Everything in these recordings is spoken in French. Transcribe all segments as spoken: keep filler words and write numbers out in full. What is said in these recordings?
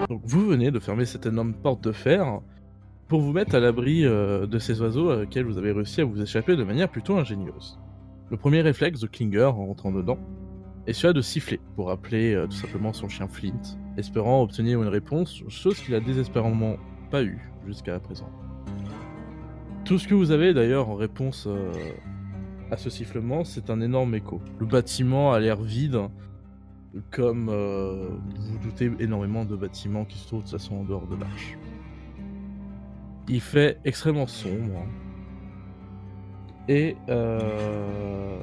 Donc vous venez de fermer cette énorme porte de fer pour vous mettre à l'abri euh, de ces oiseaux à lesquels vous avez réussi à vous échapper de manière plutôt ingénieuse. Le premier réflexe de Klinger en rentrant dedans est celui de siffler pour appeler euh, tout simplement son chien Flint, espérant obtenir une réponse, chose qu'il a désespérément pas eue jusqu'à présent. Tout ce que vous avez d'ailleurs en réponse euh, à ce sifflement, c'est un énorme écho. Le bâtiment a l'air vide, comme euh, vous doutez énormément de bâtiments qui se trouvent de toute façon en dehors de l'arche. Il fait extrêmement sombre. Et euh...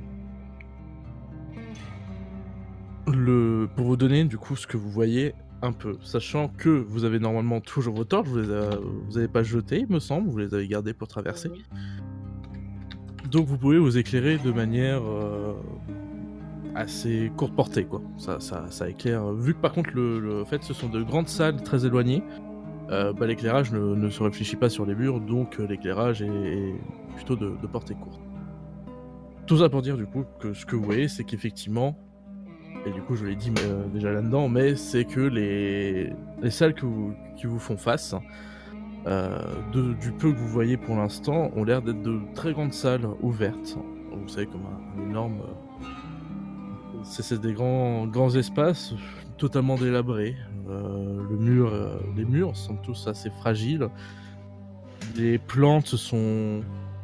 le... pour vous donner du coup ce que vous voyez un peu, sachant que vous avez normalement toujours vos torches, vous les a... vous avez pas jeté, il me semble, vous les avez gardées pour traverser. Donc vous pouvez vous éclairer de manière euh... assez courte portée, quoi. Ça, ça, ça éclaire. Vu que par contre le, le fait ce sont de grandes salles très éloignées, euh, bah, l'éclairage ne, ne se réfléchit pas sur les murs, donc euh, l'éclairage est, est plutôt de, de portée courte. Tout ça pour dire du coup que ce que vous voyez, c'est qu'effectivement, et du coup je l'ai dit euh, déjà là-dedans, mais c'est que les, les salles que vous, qui vous font face, euh, de, du peu que vous voyez pour l'instant, ont l'air d'être de très grandes salles ouvertes. Vous savez, comme un, un énorme... C'est, c'est des grands, grands espaces totalement délabrés. Euh, le mur, euh, les murs sont tous assez fragiles. Les plantes sont...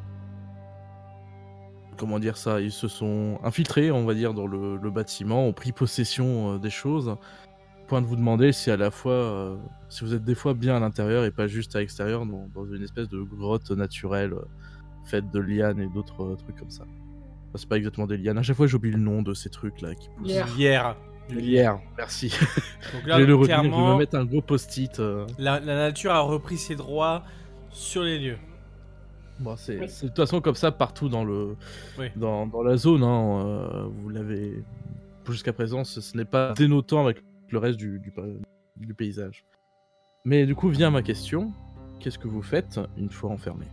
Comment dire ça? Ils se sont infiltrés, on va dire, dans le, le bâtiment, ont pris possession euh, des choses. Point de vous demander si à la fois, euh, si vous êtes des fois bien à l'intérieur et pas juste à l'extérieur, dans, dans une espèce de grotte naturelle euh, faite de lianes et d'autres euh, trucs comme ça. Enfin, c'est pas exactement des lianes. À chaque fois, j'oublie le nom de ces trucs là qui poussent. Lierre. Du lierre, merci. Donc là, je vais le retenir, clairement, je vais me mettre un gros post-it. Euh... La, la nature a repris ses droits sur les lieux. Bon, c'est, oui. c'est de toute façon comme ça partout dans, le, oui. dans, dans la zone. Hein, euh, vous l'avez jusqu'à présent, ce, ce n'est pas dénotant avec le reste du, du, du paysage. Mais du coup, vient ma question. Qu'est-ce que vous faites une fois enfermé?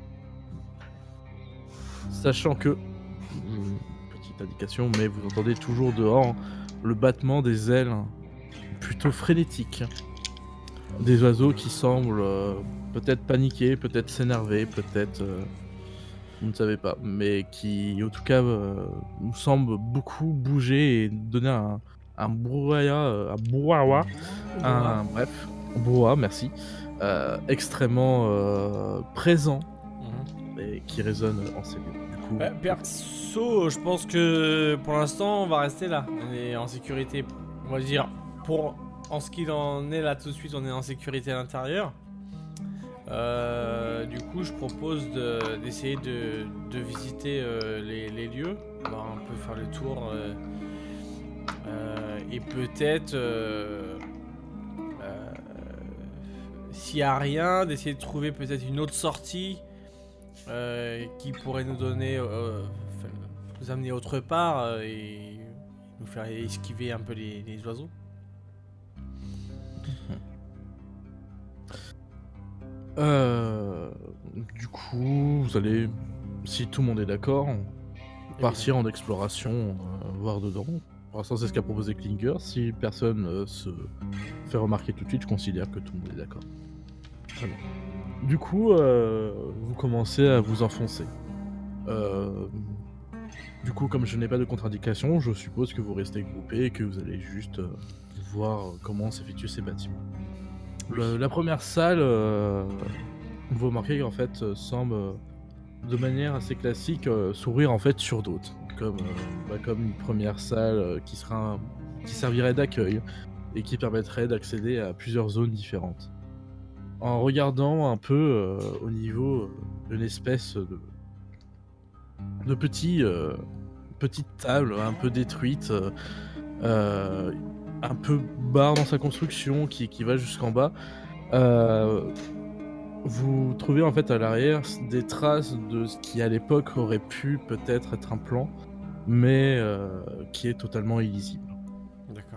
Sachant que... Petite indication, mais vous entendez toujours dehors le battement des ailes plutôt frénétique. Des oiseaux qui semblent euh, peut-être paniquer, peut-être s'énerver, peut-être... Euh, vous ne savez pas. Mais qui, en tout cas, euh, semblent beaucoup bouger et donner un, un brouhaha, un brouhaha, un... Bref, un brouhaha, merci. Euh, extrêmement euh, présent mmh. et qui résonne en ces lieux. Bah, perso, je pense que pour l'instant, on va rester là. On est en sécurité. On va dire, pour en ce qu'il en est là tout de suite, on est en sécurité à l'intérieur. Euh, du coup, je propose de, d'essayer de, de visiter euh, les, les lieux. On va un peu faire le tour. Euh, euh, et peut-être, euh, euh, s'il n'y a rien, d'essayer de trouver peut-être une autre sortie. Euh, qui pourrait nous donner, euh, nous amener autre part euh, et nous faire esquiver un peu les, les oiseaux. Euh, du coup, vous allez, si tout le monde est d'accord, partir en exploration, euh, voir dedans. Pour l'instant, c'est ce qu'a proposé Klinger. Si personne euh, se fait remarquer tout de suite, je considère que tout le monde est d'accord. Très bien. Du coup, euh, vous commencez à vous enfoncer. Euh, du coup, comme je n'ai pas de contre-indication, je suppose que vous restez groupés et que vous allez juste euh, voir comment s'effectuent ces bâtiments. Le, la première salle, euh, vous remarquez qu'en fait, euh, semble euh, de manière assez classique euh, s'ouvrir en fait sur d'autres, comme, euh, bah, comme une première salle euh, qui sera, qui servirait d'accueil et qui permettrait d'accéder à plusieurs zones différentes. En regardant un peu euh, au niveau d'une espèce de, de petit, euh, petite table un peu détruite, euh, euh, un peu barre dans sa construction qui, qui va jusqu'en bas, euh, vous trouvez en fait à l'arrière des traces de ce qui à l'époque aurait pu peut-être être un plan, mais euh, qui est totalement illisible. D'accord.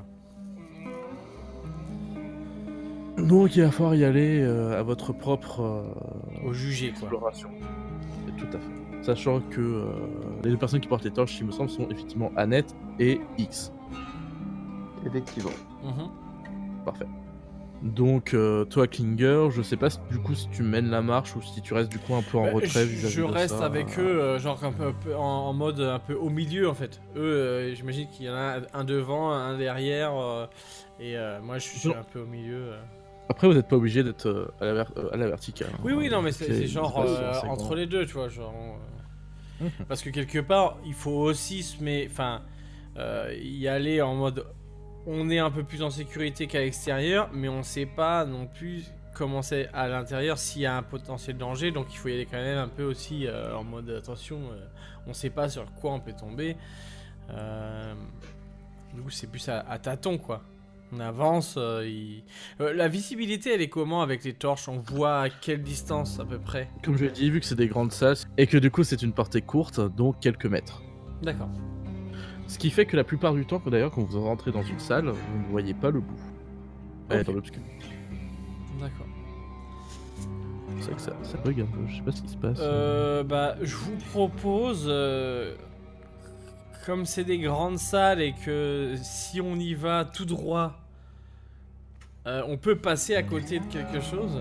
Donc il va falloir y aller euh, à votre propre euh, au jugé, exploration. Quoi. Tout à fait. Sachant que euh, les deux personnes qui portent les torches, il me semble, sont effectivement Annette et X. Effectivement. Mmh. Parfait. Donc euh, toi Klinger, je sais pas si, du coup si tu mènes la marche ou si tu restes du coup un peu en Bah, retrait je, vis-à-vis je de reste ça. avec eux, euh, genre un peu, un peu en, en mode un peu au milieu en fait. Eux, euh, j'imagine qu'il y en a un devant, un derrière, euh, et euh, moi je suis Non. un peu au milieu. euh. Après vous n'êtes pas obligé d'être euh, à, la ver- euh, à la verticale. Oui, oui, non, mais Vu que c'est les- c'est les genre espaces sont euh, assez entre grands. les deux, tu vois, genre. euh, Mhm. Parce que quelque part, il faut aussi se mettre, enfin, euh, y aller en mode, on est un peu plus en sécurité qu'à l'extérieur, mais on sait pas non plus comment c'est à l'intérieur s'il y a un potentiel danger, donc il faut y aller quand même un peu aussi euh, en mode attention, euh, on sait pas sur quoi on peut tomber. Euh, du coup, c'est plus à, à tâtons, quoi. On avance. euh, il- euh, la visibilité, elle est comment avec les torches? On voit à quelle distance à peu près? Comme je l'ai dit, vu que c'est des grandes salles et que du coup c'est une portée courte, donc quelques mètres. D'accord. Ce qui fait que la plupart du temps, d'ailleurs, quand vous rentrez dans une salle, vous ne voyez pas le bout. Elle est Ok. dans l'obscur. D'accord. C'est vrai que ça, ça bug un peu, je sais pas ce qui se passe. Euh, bah, je vous propose, euh, comme c'est des grandes salles et que si on y va tout droit, euh, on peut passer à côté de quelque chose,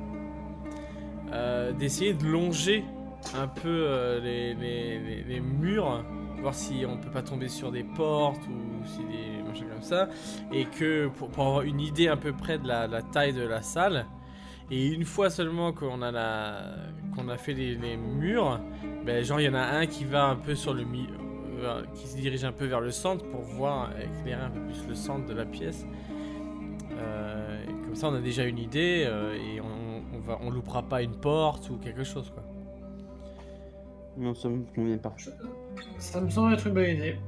euh, d'essayer de longer un peu euh, les, les- les- les murs, voir si on peut pas tomber sur des portes ou si des machins comme ça, et que pour, pour avoir une idée à peu près de la, la taille de la salle. Et une fois seulement qu'on a, la... qu'on a fait les, les murs, ben genre il y en a un qui va un peu sur le mi... euh, qui se dirige un peu vers le centre pour voir, éclairer un peu plus le centre de la pièce. Euh, et comme ça on a déjà une idée euh, et on, on, va... on loupera pas une porte ou quelque chose quoi. Non, ça me convient pas. Ça me semble être une bonne idée.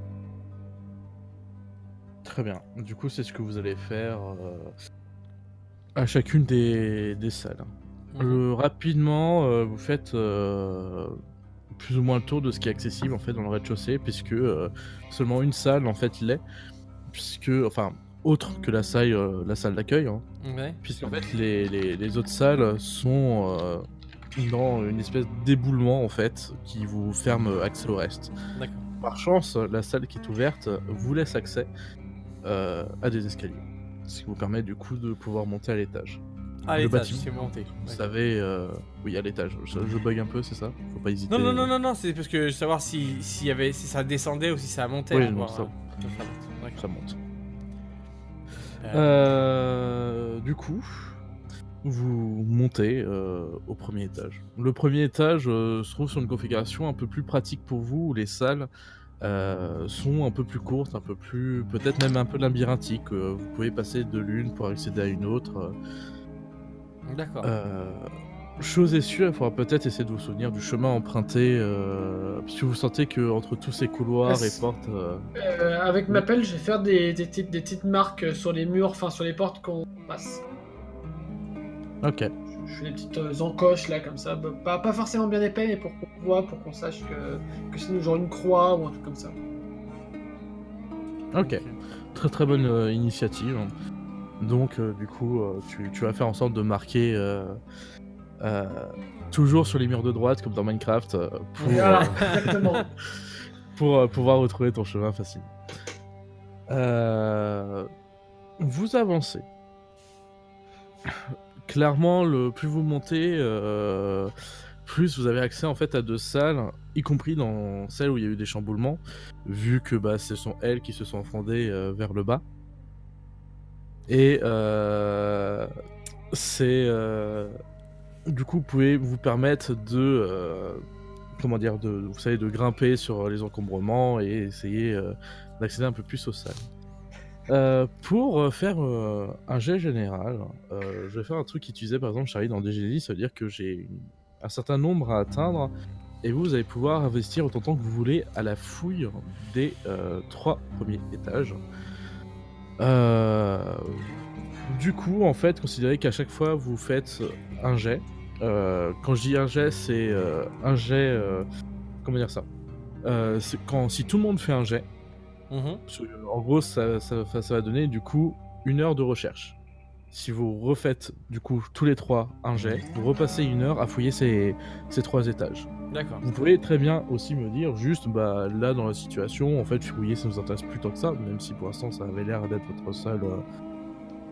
Très bien. Du coup, c'est ce que vous allez faire euh, à chacune des, des salles. Euh, rapidement, euh, vous faites euh, plus ou moins le tour de ce qui est accessible en fait dans le rez-de-chaussée, puisque euh, seulement une salle en fait l'est, puisque enfin autre que la salle, euh, la salle d'accueil, hein, Ouais. puisqu'en fait les, les, les autres salles sont euh, dans une espèce d'éboulement en fait qui vous ferme accès au reste. D'accord. Par chance, la salle qui est ouverte vous laisse accès euh, à des escaliers, ce qui vous permet du coup de pouvoir monter à l'étage. Ah, Le l'étage, bâtiment. c'est monté. Vous D'accord. savez, euh, oui, à l'étage. Je, je bug un peu, c'est ça? Faut pas hésiter. Non, non, non, non, non, c'est parce que je veux savoir si, si, y avait, si ça descendait ou si ça montait. Oui, pour non, voir, ça- hein. Ça monte, d'accord. Ça monte. Euh, Euh, du coup, vous montez euh, au premier étage. Le premier étage euh, se trouve sur une configuration un peu plus pratique pour vous, où les salles euh, sont un peu plus courtes, un peu plus, peut-être même un peu labyrinthiques. Euh, vous pouvez passer de l'une pour accéder à une autre. D'accord. Euh, chose est sûre, il faudra peut-être essayer de vous souvenir du chemin emprunté, euh, puisque vous sentez que entre tous ces couloirs Ah, et c'est- portes, euh, Euh, avec ma pelle, je vais faire des, des, petites, des petites marques sur les murs, enfin sur les portes qu'on passe. ok. Je fais des petites euh, encoches là, comme ça. Bah, pas, pas forcément bien épais, mais pour qu'on voit, pour qu'on sache que, que c'est genre une croix ou un truc comme ça. Ok, très très bonne euh, initiative. Donc euh, du coup, euh, tu, tu vas faire en sorte de marquer euh, euh, toujours sur les murs de droite, comme dans Minecraft, euh, pour, Voilà, euh, exactement. pour euh, pouvoir retrouver ton chemin facilement. Euh, vous avancez. Clairement, le plus vous montez, euh, plus vous avez accès en fait à deux salles, y compris dans celles où il y a eu des chamboulements, vu que bah, ce sont elles qui se sont fondées euh, vers le bas. Et euh, c'est euh, du coup, vous pouvez vous permettre de euh, comment dire, de vous savez, de grimper sur les encombrements et essayer euh, d'accéder un peu plus aux salles. Euh, pour faire euh, un jet général, euh, je vais faire un truc qu'utilisait par exemple Charlie dans D G D, ça veut dire que j'ai une- un certain nombre à atteindre et vous, vous allez pouvoir investir autant de temps que vous voulez à la fouille des euh, trois premiers étages. Euh, du coup, en fait, considérez qu'à chaque fois vous faites un jet. Euh, quand je dis un jet, c'est euh, un jet. Euh, comment dire ça euh, c'est quand si tout le monde fait un jet. Mhm. En gros, ça, ça, ça, ça va donner du coup une heure de recherche. Si vous refaites du coup tous les trois un jet, vous repassez une heure à fouiller ces, ces trois étages. D'accord. Vous pouvez très bien aussi me dire juste, bah là dans la situation, en fait fouiller ça nous intéresse plus tant que ça, même si pour l'instant ça avait l'air d'être votre seul, euh,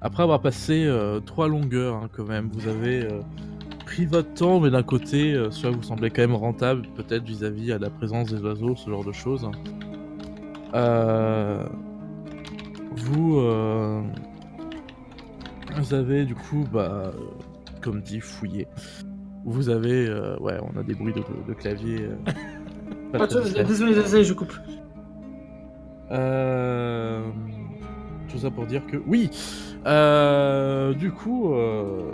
Après avoir passé euh, trois longueurs, hein, quand même, vous avez euh, pris votre temps, mais d'un côté, euh, cela vous semblait quand même rentable, peut-être vis-à-vis à la présence des oiseaux, ce genre de choses. Euh, vous, euh, vous avez du coup, bah, comme dit, fouillé. Vous avez, euh, ouais, on a des bruits de, de clavier. Euh, pas Ah, très tu- discrets. désolé, désolé, je coupe. Euh... Tout ça pour dire que oui. Euh... Du coup, euh...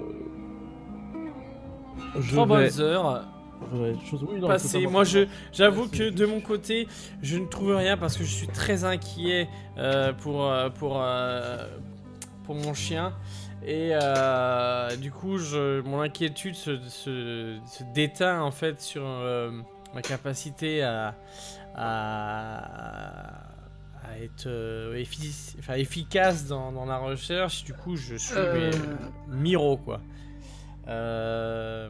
je Trois vais. bonnes heures Ouais, chose... oui, non, passées. totalement. Moi, je, j'avoue Ouais, que c'est de juste- mon côté, je ne trouve rien parce que je suis très inquiet euh, pour, euh, pour, euh, pour mon chien. Et euh, du coup, je, mon inquiétude se, se, se déteint en fait sur euh, ma capacité à, à, à être euh, effi- enfin, efficace dans, dans la recherche. Du coup, je suis Euh, mais, miro quoi. Euh...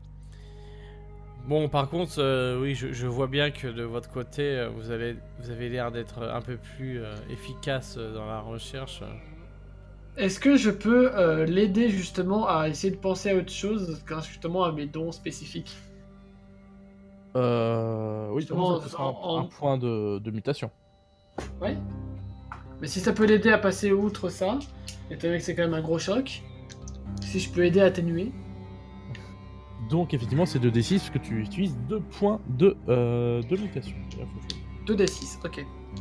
Bon, par contre, euh, oui, je, je vois bien que de votre côté, euh, vous avez, vous avez l'air d'être un peu plus euh, efficace euh, dans la recherche. Est-ce que je peux euh, l'aider justement à essayer de penser à autre chose grâce justement à mes dons spécifiques? Euh... Oui, Justement, pour ça, ce sera un, en- un point de, de mutation. Ouais. Mais si ça peut l'aider à passer outre ça, étant donné que c'est quand même un gros choc, si je peux aider à atténuer. Donc, effectivement, c'est deux d six parce que tu utilises deux points de, euh, de mutation. deux d six, ok.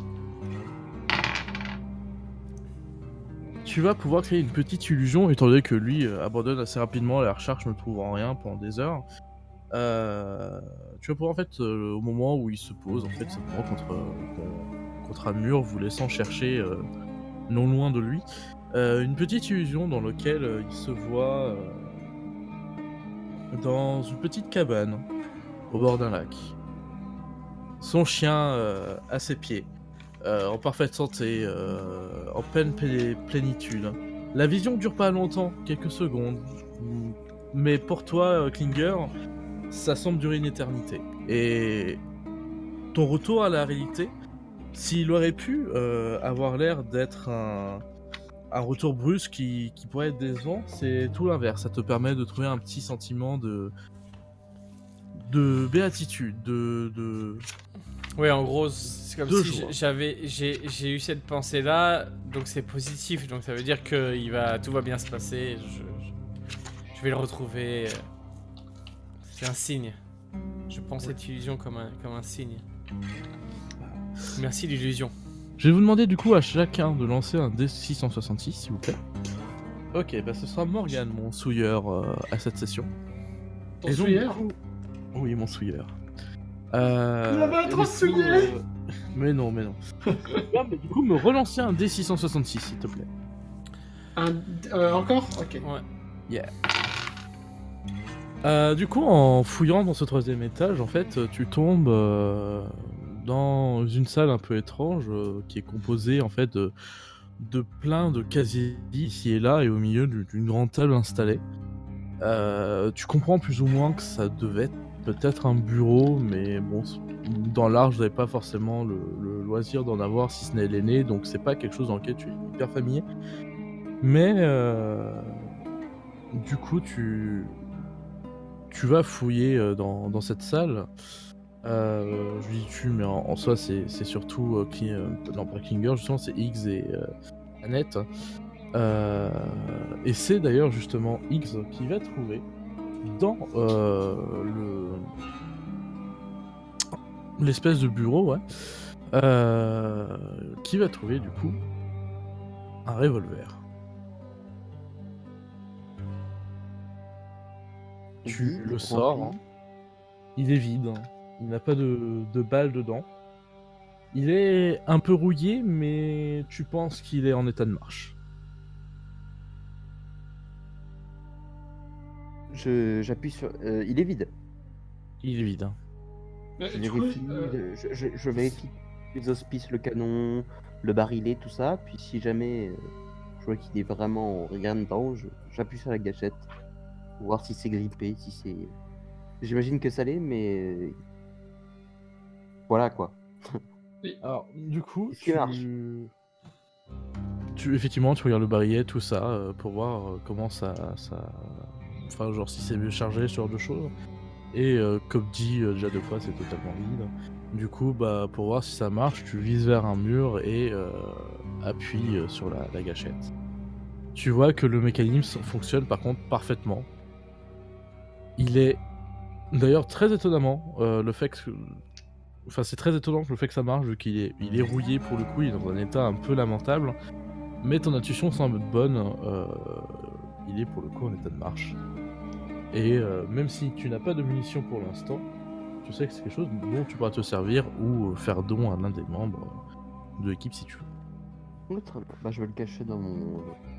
Tu vas pouvoir créer une petite illusion, étant donné que lui euh, abandonne assez rapidement la recherche, ne trouvant rien pendant des heures. Euh, tu vas pouvoir en fait, euh, au moment où il se pose, en fait, simplement contre, euh, contre un mur, vous laissant chercher euh, non loin de lui, euh, une petite illusion dans laquelle euh, il se voit euh, dans une petite cabane au bord d'un lac. Son chien euh, à ses pieds. Euh, en parfaite santé, euh, en pleine plé- plénitude. La vision dure pas longtemps, quelques secondes, mais pour toi, euh, Klinger, ça semble durer une éternité. Et ton retour à la réalité, s'il aurait pu euh, avoir l'air d'être un, un retour brusque qui, qui pourrait être décevant, c'est tout l'inverse. Ça te permet de trouver un petit sentiment de de béatitude, de, de... Oui, en gros, c'est comme Deux si jours. j'avais, j'ai, j'ai eu cette pensée-là, donc c'est positif, donc ça veut dire que il va, tout va bien se passer. Je, je, je vais le retrouver. C'est un signe. Je prends cette illusion comme un, comme un signe. Merci l'illusion. Je vais vous demander du coup à chacun de lancer un D six cent soixante-six, s'il vous plaît. Ok, bah ce sera Morgan, mon souilleur, euh, à cette session. Ton Et donc, souilleur du coup- Oui, mon souilleur. Euh... Il avait un et trop du coup, souillé. euh, Mais non, mais non. Ouais, mais du coup, me relancer un D six cent soixante-six, s'il te plaît. Un... euh, encore? Ok. Ouais. Euh, du coup, en fouillant dans ce troisième étage, en fait, tu tombes euh, dans une salle un peu étrange euh, qui est composée en fait de, de plein de casiers ici et là et au milieu d'une d'une grande table installée. Euh, tu comprends plus ou moins que ça devait être peut-être un bureau, mais bon, c- dans l'art, je n'avais pas forcément le, le loisir d'en avoir si ce n'est l'aîné, donc c'est pas quelque chose dans lequel tu es hyper familier. Mais euh, du coup, tu tu vas fouiller euh, dans, dans cette salle. Euh, je dis tu, mais en, en soi, c'est c'est surtout euh, Kli- euh, non pas Klinger, justement, c'est Higgs et euh, Annette. Euh, et c'est d'ailleurs justement Higgs qui va trouver dans euh, le l'espèce de bureau, ouais, euh, qui va trouver du coup un revolver. Tu Vide, le sors, rempli. hein. Il est vide, hein. Il n'a pas de, de balles dedans. Il est un peu rouillé, mais tu penses qu'il est en état de marche. Je, j'appuie sur. euh, il est vide. Il est vide, hein. Mais Je du coup, vérifie, euh, je, je- je vérifie les auspices, le canon, le barillet, tout ça. Puis si jamais euh, je vois qu'il est vraiment rien dedans, je- j'appuie sur la gâchette pour voir si c'est grippé, si c'est. J'imagine que ça l'est, mais voilà quoi. Alors, du coup, Est-ce qu'il tu... marche tu tu, effectivement, tu regardes le barillet, tout ça, euh, pour voir euh, comment ça, ça... Enfin, genre si c'est mieux chargé, ce genre de choses. Et euh, comme dit euh, déjà deux fois, c'est totalement vide. Du coup, bah, pour voir si ça marche, tu vises vers un mur et euh, appuies euh, sur la, la gâchette. Tu vois que le mécanisme fonctionne par contre parfaitement. Il est d'ailleurs très étonnamment euh, le fait que... Enfin, c'est très étonnant le fait que ça marche, vu qu'il est, il est rouillé pour le coup, il est dans un état un peu lamentable. Mais ton intuition semble bonne, euh, il est pour le coup en état de marche. Et euh, même si tu n'as pas de munitions pour l'instant, tu sais que c'est quelque chose dont tu pourras te servir ou faire don à l'un des membres de l'équipe si tu veux. Ouais, très bien. Bah, je vais le cacher dans mon.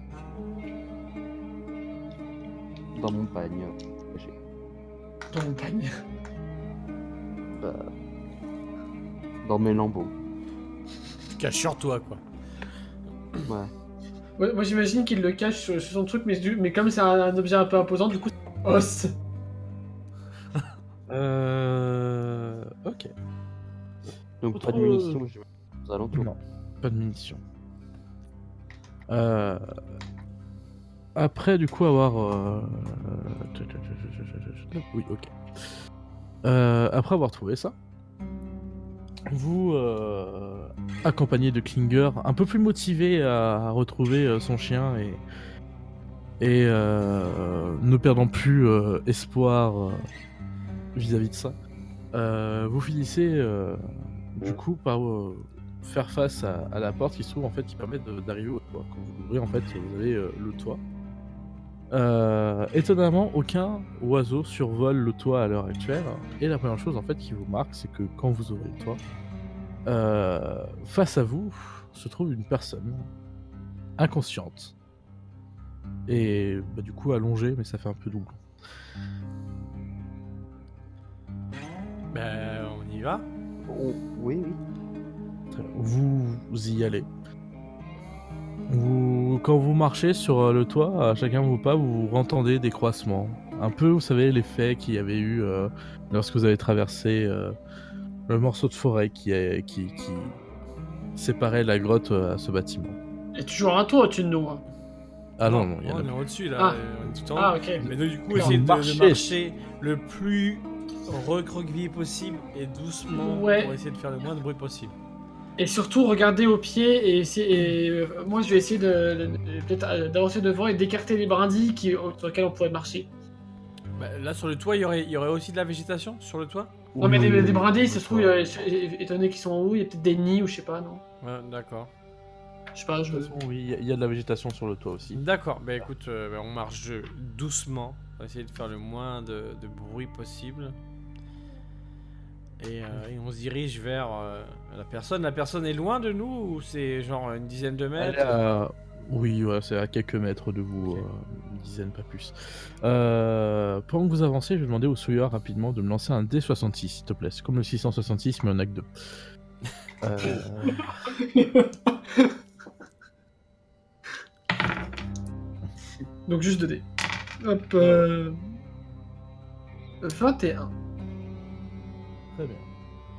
Dans mon pagne. Caché. Dans mon pagne. Bah, dans mes lambeaux. Cache sur toi, quoi. Ouais. Ouais, moi j'imagine qu'il le cache sur, sur son truc, mais, du- mais comme c'est un, un objet un peu imposant, du coup c'est os. Euh... Ok. Donc Autre- pas de munitions, je vais aux alentours. Non, pas de munitions. Euh... Après, du coup, avoir... Euh... Oui, ok. Euh, après avoir trouvé ça, vous, euh, accompagné de Klinger, un peu plus motivé à, à retrouver euh, son chien et, et euh, ne perdant plus euh, espoir euh, vis-à-vis de ça, euh, vous finissez euh, du coup par euh, faire face à, à la porte qui se trouve en fait qui permet de- d'arriver au toit. Quand vous l'ouvrez en fait vous avez euh, le toit. Euh, étonnamment, aucun oiseau survole le toit à l'heure actuelle. Et la première chose en fait qui vous marque, c'est que quand vous ouvrez le toit, euh, face à vous se trouve une personne inconsciente et bah, du coup allongée, mais ça fait un peu double. Ben, on y va. Oh, oui, oui. Très bien. Vous, vous y allez. Vous, quand vous marchez sur euh, le toit, à chacun de vos pas, vous entendez des croissements. Un peu, vous savez, l'effet qu'il y avait eu euh, lorsque vous avez traversé euh, le morceau de forêt qui, est, qui, qui séparait la grotte euh, à ce bâtiment. Et toujours un toit au-dessus de nous. Hein. Ah non, non, il y en on a est plus. au-dessus là, Ah. euh, on est tout en haut. Ah ok. Mais donc, du coup, Mais essayer on de, de marchait. marcher le plus recroquevillé possible et doucement Ouais. pour essayer de faire le moins de bruit possible. Et surtout regarder au pied et, essayer, et euh, moi je vais essayer de, de- de- peut-être euh, d'avancer devant et d'écarter les brindilles qui, sur lesquelles on pourrait marcher. Bah, là, sur le toit, il y aurait, il y aurait aussi de la végétation sur le toit. Non mais Oui, des, oui, des oui. brindilles, ça se trouve, euh, étant donné qu'ils sont en haut, il y a peut-être des nids ou je sais pas, non. Ouais, d'accord. Je sais pas, je De toute façon, oui, il y a- il y a de la végétation sur le toit aussi. D'accord, bah écoute, euh, bah, on marche euh, doucement. On va essayer de faire le moins de, de bruit possible. Et, euh, et on se dirige vers euh, la personne. La personne est loin de nous ou c'est genre une dizaine de Elle mètres est à- Oui, ouais, c'est à quelques mètres de vous, Ok. euh, une dizaine, pas plus. Euh, pendant que vous avancez, je vais demander au souilleur rapidement de me lancer un D soixante-six, s'il te plaît. C'est comme le six cent soixante-six, mais en acte deux. Euh... Donc juste deux dés. Hop. Euh... vingt et un. Très bien.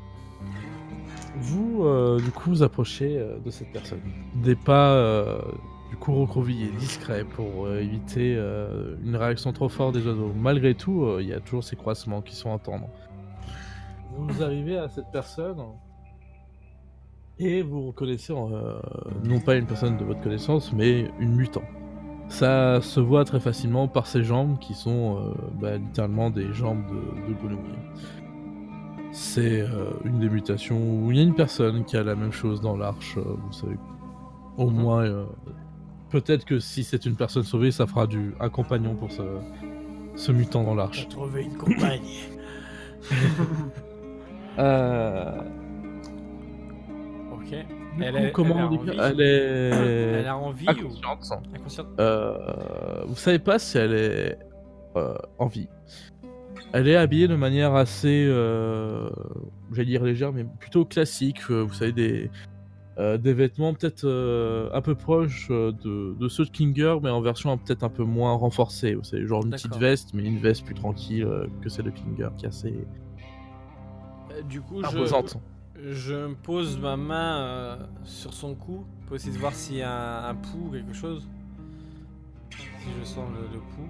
Vous, euh, du coup, vous approchez euh, de cette personne. Des pas, euh, du coup, recroquevillés, discrets, pour euh, éviter euh, une réaction trop forte des oiseaux. Malgré tout, euh, il y a toujours ces croissements qui sont à entendre. Vous arrivez à cette personne et vous reconnaissez, euh, non pas une personne de votre connaissance, mais une mutant. Ça se voit très facilement par ses jambes qui sont euh, bah, littéralement des jambes de, de grenouille. C'est euh, une des mutations où il y a une personne qui a la même chose dans l'arche, euh, vous savez. Au moins, euh, peut-être que si c'est une personne sauvée, ça fera du un compagnon pour ce, ce mutant dans l'arche. trouver une compagne. Euh, Ok. du Elle coup, est- comment elle a on dit- envie elle est Elle a envie inconsciente. ou inconsciente? Euh, vous savez pas si elle est euh, en vie. Elle est habillée de manière assez, euh, j'allais dire légère, mais plutôt classique. euh, Vous savez, des, euh, des vêtements peut-être euh, un peu proches euh, de, de ceux de Klinger, mais en version hein, peut-être un peu moins renforcée. Vous savez, genre une petite D'accord. veste, mais une veste plus tranquille euh, que celle de Klinger, qui est assez Euh, Du coup, je, imposante. je me pose ma main euh, sur son cou pour essayer de voir s'il y a un, un pouls ou quelque chose. Si je sens le, le pouls.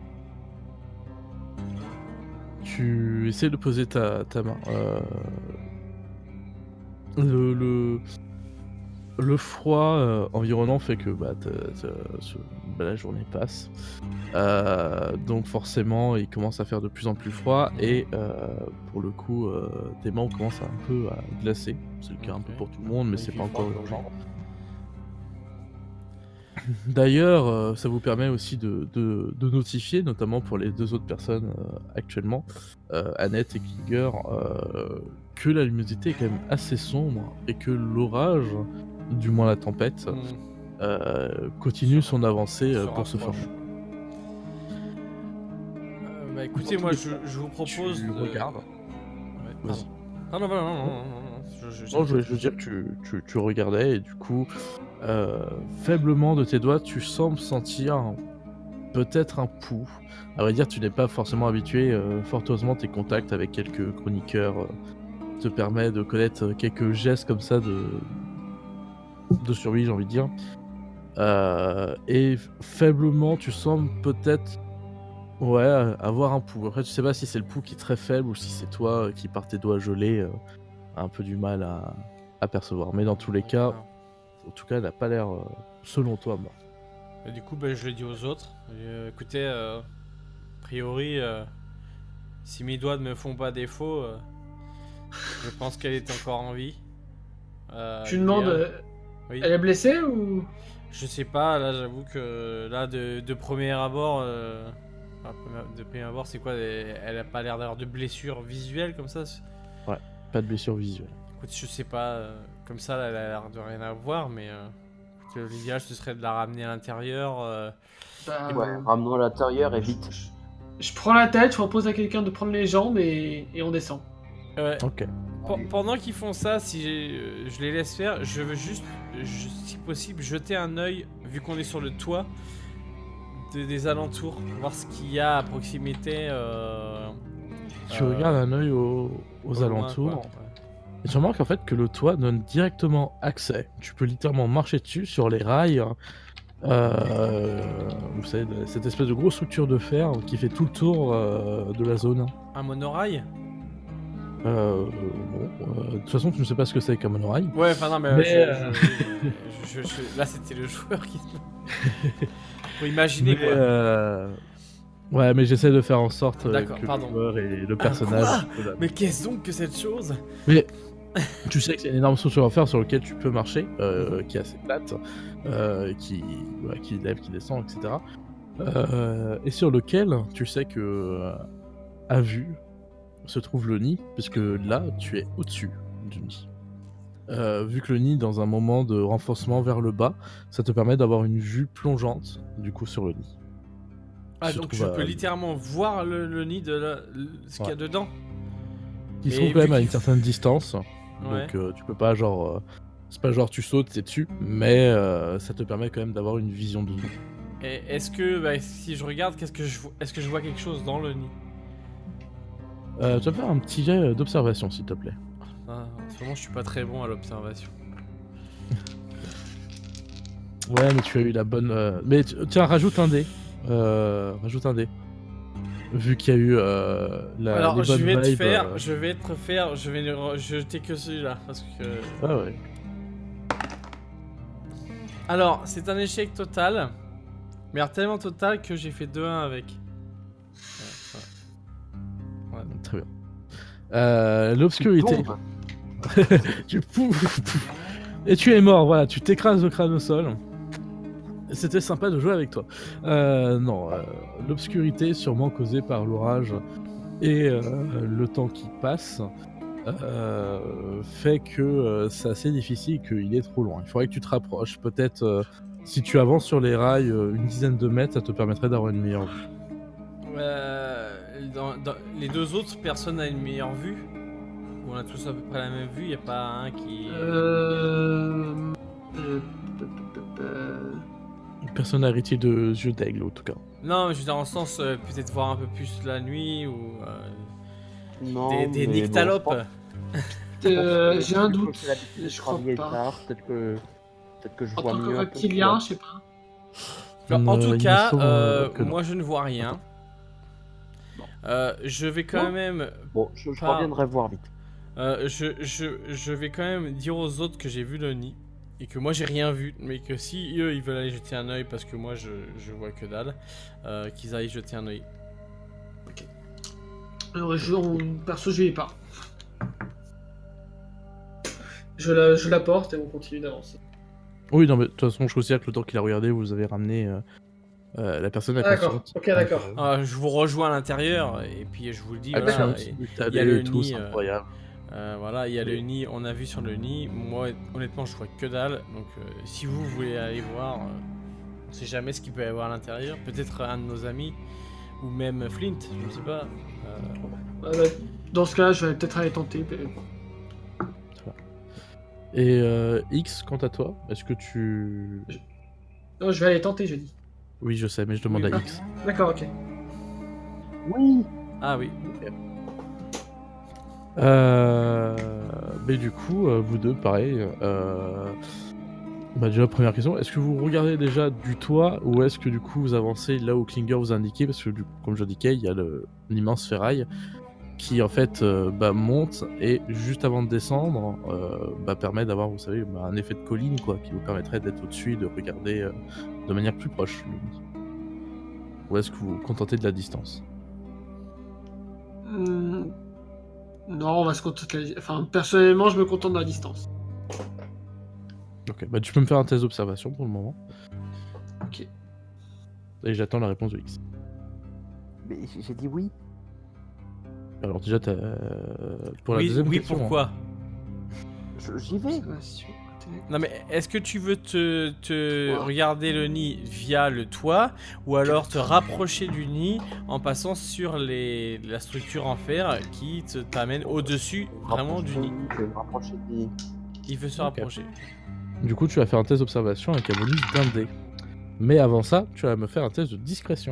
Tu essaies de poser ta, ta main. Euh... Le, le, le froid euh, environnant fait que bah, t'as- t'as- ce- bah, la journée passe. Euh, donc forcément, il commence à faire de plus en plus froid et euh, pour le coup, euh, tes mains commencent un peu à glacer. C'est le cas un peu Ok. pour tout le monde, mais Il c'est fait pas froid encore aujourd'hui. urgent. D'ailleurs, euh, ça vous permet aussi de, de- de notifier, notamment pour les deux autres personnes euh, actuellement, euh, Annette et Klinger, euh, que la luminosité est quand même assez sombre et que l'orage, du moins la tempête, Hmm. euh, continue son avancée euh, Se pour se rapproche. former. Euh, bah écoutez, Dans moi tous je, les cas, je vous propose. tu de- regardes. Ouais, Vas-y. pardon. Ah non, non, non, non, non, non, non, je- je- Non, je voulais juste dire que tu, tu- tu regardais et du coup, euh, faiblement de tes doigts, tu sembles sentir peut-être un pouls. À vrai dire, tu n'es pas forcément habitué. Euh, fort heureusement, tes contacts avec quelques chroniqueurs euh, te permettent de connaître quelques gestes comme ça de, de survie, j'ai envie de dire. Euh, et faiblement, tu sembles peut-être ouais, avoir un pouls. Après, tu sais pas si c'est le pouls qui est très faible ou si c'est toi euh, qui, par tes doigts gelés, euh, a un peu du mal à, à percevoir. Mais dans tous les cas, Ah. en tout cas, elle n'a pas l'air, euh, selon toi, mort. Et du coup, bah, je l'ai dit aux autres. Euh, écoutez, euh, a priori, euh, si mes doigts ne me font pas défaut, euh, je pense qu'elle est encore en vie. Euh, Je lui demande, Lydia. euh, Oui. elle est blessée ou... Je sais pas, là j'avoue que là de, de premier abord, euh, enfin, de premier abord c'est quoi, elle, elle a pas l'air d'avoir de blessure visuelle comme ça. Pas de blessure visuelle. Écoute, je sais pas, euh, comme ça elle a l'air de rien avoir, mais euh, écoute, l'idéal ce serait de la ramener à l'intérieur. euh, Bah, Ouais, ramenons à l'intérieur et vite. je, je prends la tête, je propose à quelqu'un de prendre les jambes et, et on descend. ouais. Ok. Pe- Pendant qu'ils font ça, si j'ai- euh, je les laisse faire, je veux juste, je- si possible, jeter un œil, vu qu'on est sur le toit, de- des alentours, voir ce qu'il y a à proximité. euh, Tu euh, regardes un œil aux, aux au loin, alentours. quoi. Et tu remarques en fait que le toit donne directement accès. Tu peux littéralement marcher dessus sur les rails. Euh, vous savez, de- cette espèce de grosse structure de fer qui fait tout le tour euh, de la zone. Un monorail. Euh, bon, euh, de toute façon, tu ne sais pas ce que c'est qu'un monorail. Ouais, enfin non, mais, Mais, je- euh, je- je- je- là c'était le joueur qui. Faut imaginer Mais, quoi. euh, Ouais, mais j'essaie de faire en sorte euh, D'accord, que pardon. le joueur et le personnage. Mais qu'est-ce donc que cette chose? Mais tu sais que c'est une énorme structure en fer sur laquelle tu peux marcher, euh, qui est assez plate, euh, qui, ouais, qui lève, qui descend, et cetera. Euh, et sur lequel tu sais que, euh, à vue, se trouve le nid, puisque là, tu es au-dessus du nid. Euh, vu que le nid, dans un moment de renforcement vers le bas, ça te permet d'avoir une vue plongeante, du coup, sur le nid. Ah, se donc trouve je à- peux littéralement voir le, le nid de la- le- ce qu'il y a Ouais. dedans. Qui se Et trouve quand vu même à qu'il une f- certaine distance. Ouais. Donc euh, tu peux pas genre... euh, c'est pas genre tu sautes, c'est dessus, mais euh, ça te permet quand même d'avoir une vision de nous. Et est-ce que bah, si je regarde, qu'est-ce que je vois? Est-ce que je vois quelque chose dans le nid? Euh, tu vas faire un petit jet d'observation s'il te plaît. Ah, en ce moment, je suis pas très bon à l'observation. Ouais, mais tu as eu la bonne... euh, Mais tu- tiens, rajoute un dé. Euh, rajoute un dé. Vu qu'il y a eu euh, la, Alors, les je bonnes vais te vibes, faire, euh, je vais te faire, je vais ne re- jeter que celui-là parce que. Ah ouais. Alors, c'est un échec total, mais alors tellement total que j'ai fait deux un avec. Ouais, ouais. Très bien. Euh, L'obscurité. Tombe. Tu pouf, pouf. Et tu es mort, voilà, tu t'écrases le crâne au sol. C'était sympa de jouer avec toi. Euh, non, euh, l'obscurité, sûrement causée par l'orage et euh, le temps qui passe, euh, fait que euh, c'est assez difficile, qu'il est trop loin. Il faudrait que tu te rapproches. Peut-être, euh, si tu avances sur les rails euh, une dizaine de mètres, ça te permettrait d'avoir une meilleure vue. Euh, dans, dans- les deux autres personnes ont une meilleure vue. Ou on a tous à peu près la même vue. Il y a pas un qui. Euh... euh, euh, Personne n'a héritier de yeux d'aigle, en tout cas. Non, mais je veux dire en sens euh, peut-être voir un peu plus la nuit ou euh, Non, des, des mais bon, nyctalopes. je pense- Euh, J'ai un Peut-être que doute. c'est l'habitude de Je crois travailler pas. tard, peut-être que peut-être que je En vois tant que mieux. un peu, reptilien, tu je sais pas. Alors, en Euh, tout il me cas, semble, euh, que non. moi je ne vois rien. Euh, je vais quand Non. même, vois. Bon, je, je Pas- reviendrai voir vite. euh, je, je, je vais quand même dire aux autres que j'ai vu le nid et que moi j'ai rien vu, mais que si eux ils veulent aller jeter un œil parce que moi je, je vois que dalle, euh, qu'ils aillent jeter un œil. Alors, je, on- perso, je vais pas. Je la, je la porte et on continue d'avancer. Oui, non, mais de toute façon, je considère que le temps qu'il a regardé, vous avez ramené euh, euh, la personne à Ah, d'accord. consciente. Ok, d'accord. Donc, euh, Ah, je vous rejoins à l'intérieur et puis je vous le dis, action, voilà, et- simultanée il y a le et tout, nid, c'est euh, incroyable. euh, voilà, il y a le Et- nid, on a vu sur le nid. Moi, honnêtement, je vois que dalle. Donc, euh, si vous voulez aller voir, euh, on sait jamais ce qu'il peut y avoir à l'intérieur. Peut-être un de nos amis ou même Flint, je ne sais pas. Euh, Euh, bah, dans ce cas-là, je vais peut-être aller tenter. mais- Et euh, X, quant à toi, est-ce que tu... Non, je vais aller tenter, je dis. Oui, je sais, mais je demande Oui, à bah. X. D'accord, ok. Oui. Ah oui. Euh... Mais du coup, euh, vous deux, pareil. Euh... Bah déjà, première question, est-ce que vous regardez déjà du toit ou est-ce que du coup vous avancez là où Klinger vous a indiqué? Parce que du coup, comme j'indiquais, il y a le- l'immense ferraille qui en fait euh, bah, monte et juste avant de descendre euh, bah, permet d'avoir, vous savez, bah, un effet de colline quoi, qui vous permettrait d'être au-dessus et de regarder euh, de manière plus proche le nid. Ou est-ce que vous vous contentez de la distance? Hmm. Non, on va se contenter. de la- Enfin, personnellement, je me contente de la distance. Ok, bah tu peux me faire un test d'observation pour le moment. Ok. Et j'attends la réponse de X. Mais j'ai j'ai dit oui. Alors déjà, t'as, euh, pour la oui, deuxième oui, question, hein. pourquoi? Je- J'y vais. Observation, intellect. Non mais est-ce que tu veux te, te Ouais. regarder le nid via le toit ou alors te rapprocher du nid en passant sur les, la structure en fer qui te t'amène au-dessus vraiment du nid? Je vais me rapprocher du nid. Il veut se Ok. rapprocher. Du coup, tu vas faire un test d'observation avec un bonus d'un dé. Mais avant ça, tu vas me faire un test de discrétion.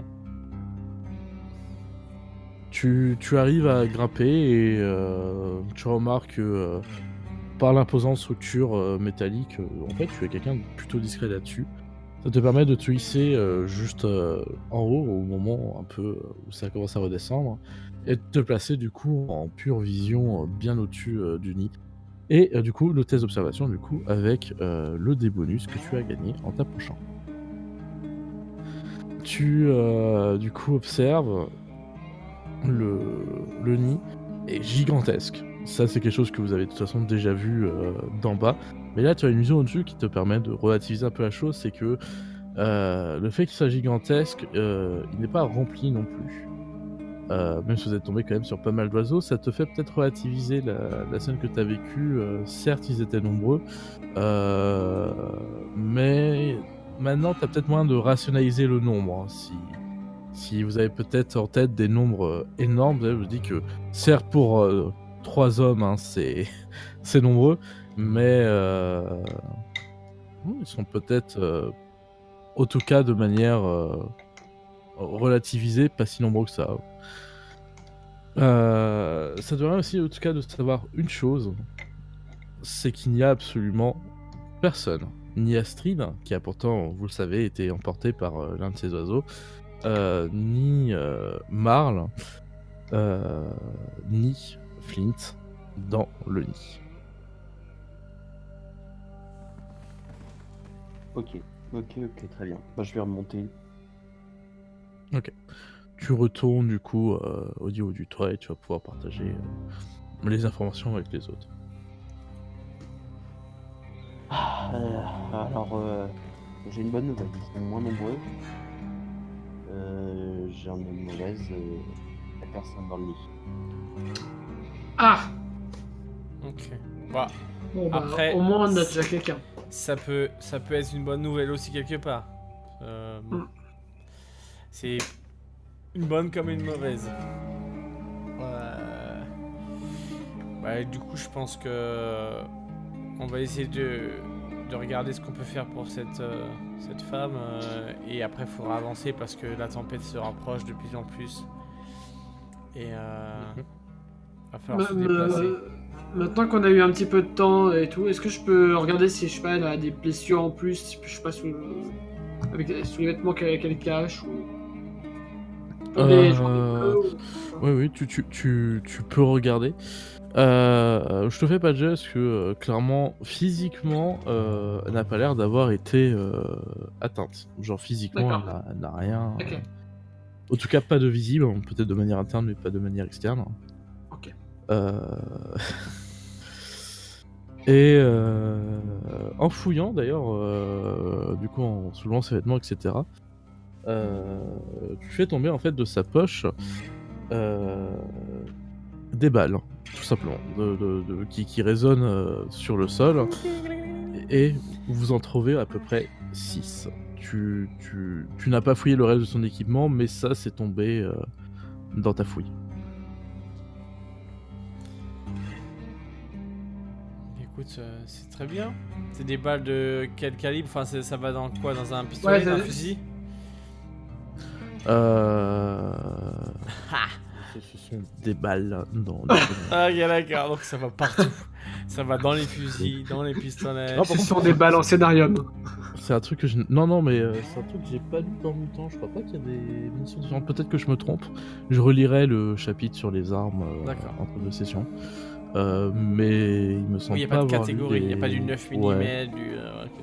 Tu, tu arrives à grimper et euh, tu remarques que euh, par l'imposante structure euh, métallique, euh, en fait, tu es quelqu'un de plutôt discret là-dessus. Ça te permet de te hisser euh, juste euh, en haut au moment un peu où ça commence à redescendre et de te placer du coup en pure vision euh, bien au-dessus euh, du nid. Et euh, du coup, le test d'observation, du coup, avec euh, le dé bonus que tu as gagné en t'approchant. Tu, euh, du coup, observes le, le nid est gigantesque. Ça, c'est quelque chose que vous avez de toute façon déjà vu euh, d'en bas. Mais là, tu as une vision au-dessus qui te permet de relativiser un peu la chose. C'est que euh, le fait qu'il soit gigantesque, euh, il n'est pas rempli non plus. Euh, même si vous êtes tombé quand même sur pas mal d'oiseaux, ça te fait peut-être relativiser la, la scène que tu as vécue. Euh, certes, ils étaient nombreux, euh, mais maintenant, tu as peut-être moyen de rationaliser le nombre. Hein. Si, si vous avez peut-être en tête des nombres euh, énormes, vous avez- je vous dis que certes, pour euh, trois hommes, hein, c'est c'est nombreux, mais euh, ils sont peut-être, euh, en tout cas de manière euh, relativisée, pas si nombreux que ça. Euh, ça devrait aussi, en tout cas, de savoir une chose, c'est qu'il n'y a absolument personne, ni Astrid, qui a pourtant, vous le savez, été emporté par euh, l'un de ces oiseaux, euh, ni euh, Marle, euh, ni Flint dans le nid. Ok, ok, ok, très bien. Bah, je vais remonter. Tu retournes du coup euh, au niveau du toit et tu vas pouvoir partager euh, les informations avec les autres. Euh, alors, euh, j'ai une bonne nouvelle. Ils sont moins nombreux. Euh, J'en ai une mauvaise. Euh, il y a personne dans le nid. Ah. Ok. Bah, Bon, bah, Après, au moins, on a déjà quelqu'un. ça peut, ça peut être une bonne nouvelle aussi quelque part. Euh, bon. Mm. C'est une bonne comme une mauvaise. Euh... Ouais, du coup, je pense que on va essayer de, de regarder ce qu'on peut faire pour cette, euh, cette femme. euh, et après, il faudra avancer parce que la tempête se rapproche de plus en plus. Et euh, Mhm. va falloir se Me- déplacer. me- Maintenant qu'on a eu un petit peu de temps et tout, est-ce que je peux regarder si je sais pas, elle a des blessures en plus, si je sais pas sous, avec sous les vêtements qu'elle qu'elle cache ou. Euh, Des- genre des bleus ou- Oui, oui, tu, tu, tu, tu peux regarder. Euh, je te fais pas de geste que euh, clairement, physiquement, euh, elle n'a pas l'air d'avoir été euh, atteinte. Genre physiquement, elle D'accord. n'a- elle n'a rien. Ok. euh, En tout cas, pas de visible, hein, peut-être de manière interne, mais pas de manière externe. Ok. Euh, Et euh, en fouillant d'ailleurs, euh, du coup en soulevant ses vêtements, et cetera, euh, tu fais tomber en fait de sa poche euh, des balles, tout simplement, de, de- de- qui, qui résonnent euh, sur le sol, et vous en trouvez à peu près six. Tu, tu, tu n'as pas fouillé le reste de son équipement, mais ça c'est tombé euh, dans ta fouille. Écoute, euh, c'est très bien. C'est des balles de quel calibre? Enfin, c'est- ça va dans quoi? Dans un pistolet, Ouais, dans un c'est- fusil? Euh... Ce sont des balles dans le... Ah, ok, d'accord. Donc ça va partout. Ça va dans les fusils, dans les pistolets. Non, par Ce contre, sont des balles en scénarium. C'est un truc que je... Non, non, mais euh, c'est un truc que j'ai pas lu dans Mutant. Je crois pas qu'il y a des munitions différentes. Peut-être que je me trompe. Je relirai le chapitre sur les armes euh, D'accord. entre deux sessions. Euh, mais il me semble Oui, il n'y a pas pas de avoir lu catégorie, il n'y a des- pas du neuf Ouais. millimètres, du... euh, ok.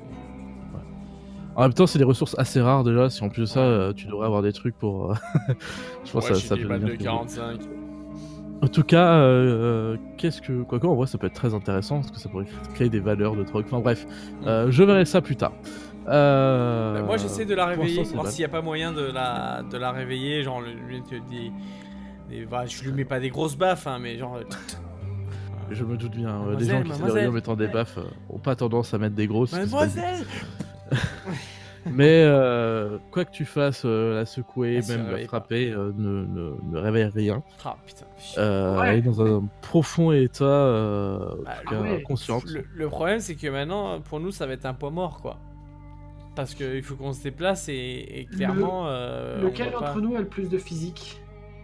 En même temps, c'est des ressources assez rares déjà. Si en plus de ça, euh, tu devrais avoir des trucs pour... euh, je pense Ouais, que ça, j'ai ça des peut balles de devenir quelque chose. quarante-cinq. En tout cas, euh, qu'est-ce que... Quoique, en vrai, ça peut être très intéressant, parce que ça pourrait créer des valeurs de trucs. Enfin bref, euh, je verrai ça plus tard. Euh... Bah, moi j'essaie de la pour réveiller, l'instant, c'est voir mal. s'il n'y a pas moyen de la, de la réveiller, genre le- lui te dis... des- bah, je lui mets pas des grosses baffes, hein, mais genre... Je me doute bien, euh, les Mademoiselle, gens qui se mademoiselle. réveillent en mettant des baffes euh, ont pas tendance à mettre des grosses. parce que c'est pas le but. Mademoiselle. Mais euh, quoi que tu fasses, euh, la secouer, Elle se même la réveille frapper, euh, ne, ne, ne réveille rien. Ah putain. Euh, Ouais. Elle est dans un profond état euh, en Bah, tout cas, ouais. consciente. Le, le problème c'est que maintenant pour nous ça va être un poids mort quoi. Parce qu'il faut qu'on se déplace et, et clairement... euh, on Lequel va pas- d'entre nous a le plus de physique?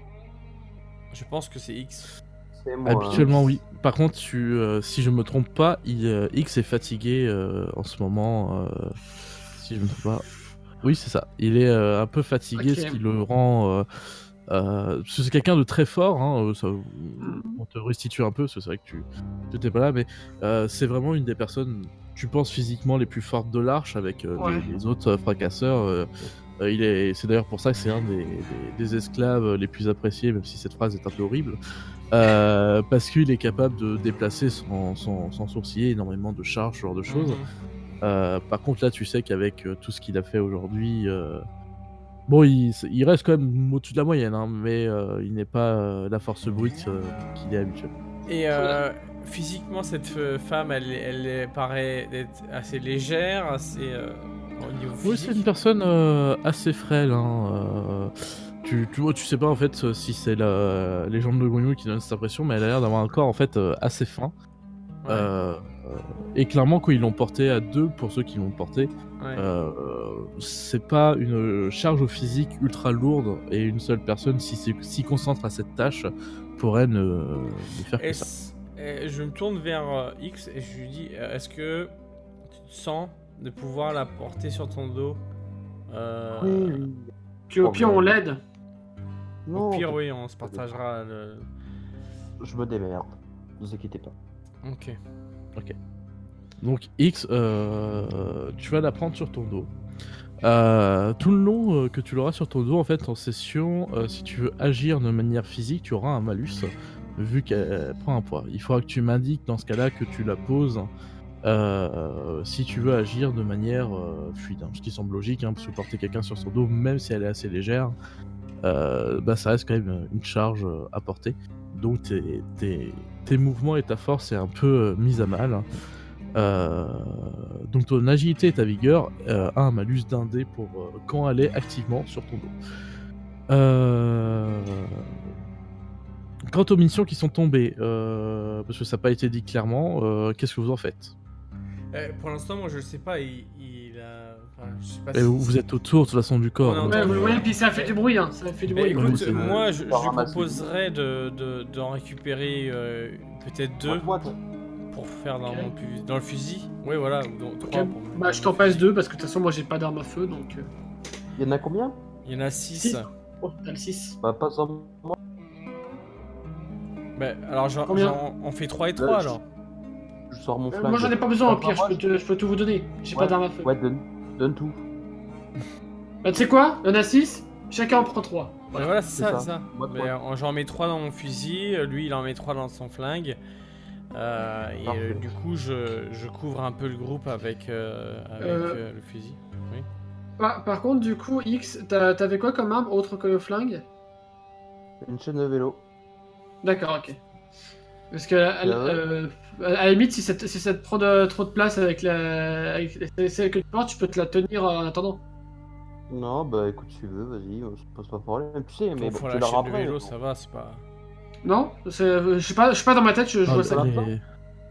Je pense que c'est X. C'est moi. Habituellement, oui. Par contre, tu, euh, si je me trompe pas, il, euh, X est fatigué euh, en ce moment. euh, si je me trompe pas. Oui, c'est ça. Il est euh, un peu fatigué, Ok. ce qui le rend. Euh, euh, parce que c'est quelqu'un de très fort. Hein, euh, ça, on te restitue un peu, parce que c'est vrai que tu n'étais pas là, mais euh, c'est vraiment une des personnes, tu penses physiquement les plus fortes de l'Arche avec euh, Ouais. les, les autres euh, fracasseurs. euh, euh, il est, c'est d'ailleurs pour ça que c'est un des, des- des esclaves les plus appréciés, même si cette phrase est un peu horrible. Euh, parce qu'il est capable de déplacer sans, sans, sans sourciller énormément de charges, ce genre de choses. Mhm. Euh, par contre, là, tu sais qu'avec euh, tout ce qu'il a fait aujourd'hui, euh, bon, il, il reste quand même au-dessus de la moyenne, hein, mais euh, il n'est pas euh, la force brute euh, qu'il est habituel. Et euh, physiquement, cette euh, femme, elle, elle, elle paraît être assez légère, assez euh, au niveau Oui, physique. c'est une personne euh, assez frêle. Hein, euh, tu, tu, vois, tu sais pas en fait euh, si c'est la légende de Gognou qui donne cette impression, mais elle a l'air d'avoir un corps en fait euh, assez fin. Ouais, Euh, euh, et clairement, quand ils l'ont porté à deux, pour ceux qui l'ont porté, ouais. Euh, c'est pas une charge au physique ultra lourde, et une seule personne, si c'est si concentre à cette tâche, pourrait ne, ne faire que ça. Est-ce- euh, je me tourne vers euh, X et je lui dis euh, est-ce que tu te sens de pouvoir la porter sur ton dos? Euh, Oui, oui. Puis au pire, on l'aide. Non, Au pire, oui, on se partagera le. je me démerde. Ne vous inquiétez pas. Ok. Donc X, euh, tu vas la prendre sur ton dos. Euh, tout le long euh, que tu l'auras sur ton dos, en fait, en session, euh, si tu veux agir de manière physique, tu auras un malus, vu qu'elle prend un poids. Il faudra que tu m'indiques dans ce cas-là que tu la poses euh, si tu veux agir de manière euh, fluide. Hein, ce qui semble logique, hein, parce que porter quelqu'un sur son dos, même si elle est assez légère, euh, bah, ça reste quand même une charge euh, à porter. Donc tes, tes, tes mouvements et ta force est un peu euh, mise à mal. Hein. Euh, donc ton agilité et ta vigueur euh, a un malus d'un dé pour euh, quand elle est activement sur ton dos. Euh... Quant aux missions qui sont tombées, euh, parce que ça n'a pas été dit clairement, euh, qu'est-ce que vous en faites? Euh, pour l'instant, moi je le sais pas, il, il a. Enfin, je sais pas Et si- vous, vous êtes autour de toute façon du corps. On donc, est Ouais, entendu. euh, ouais, ouais, puis ça fait du bruit, hein. Ça fait du Bah, bruit. écoute, c'est- moi je, je Pas lui ramasser. proposerais de, de, d'en récupérer euh, peut-être deux Moi, toi, pour faire dans, Ok. mon fu- dans le fusil. Ouais, voilà, ou dans, Ok. trois pour- Bah, je t'en passe deux parce que de toute façon, moi j'ai pas d'arme à feu donc. euh, il y en a combien? Il y en a six. Six. Oh, t'as le six. Bah, pas en moi. Bah, alors j'en- Combien j'en- on fait trois et trois Euh, alors. Je sors mon Euh, flingue. moi j'en ai pas besoin, au Bah, pire, moi, je peux, te- je peux tout vous donner. J'ai Ouais. pas d'arme à feu. Ouais, donne, donne tout. Bah, tu sais quoi? Il y en a six, chacun en prend trois. Ouais, voilà, c'est c'est ça, ça. c'est ça. Moi, Mais, trois. euh, j'en mets trois dans mon fusil, lui il en met trois dans son flingue. Euh, et Parfait. euh, du coup, je, je couvre un peu le groupe avec, euh, avec Euh. euh, le fusil. Oui. Par, par contre, du coup, X, t'as- t'avais quoi comme arme autre que le flingue? Une chaîne de vélo. D'accord, ok. Parce que, à, Ah ouais. euh, à la limite, si ça, te, si ça te prend de- trop de place avec la avec celle que tu portes, tu peux te la tenir en attendant. Non, bah écoute, si tu veux, vas-y, euh, ça pose pas de problème. Tu sais, mais Pour bon, la tu l'auras chaîne de après. vélo, bon. ça va, c'est pas. Non? C'est- Je sais pas, je sais pas dans ma tête, je, je ah, vois ça. les- va Bah,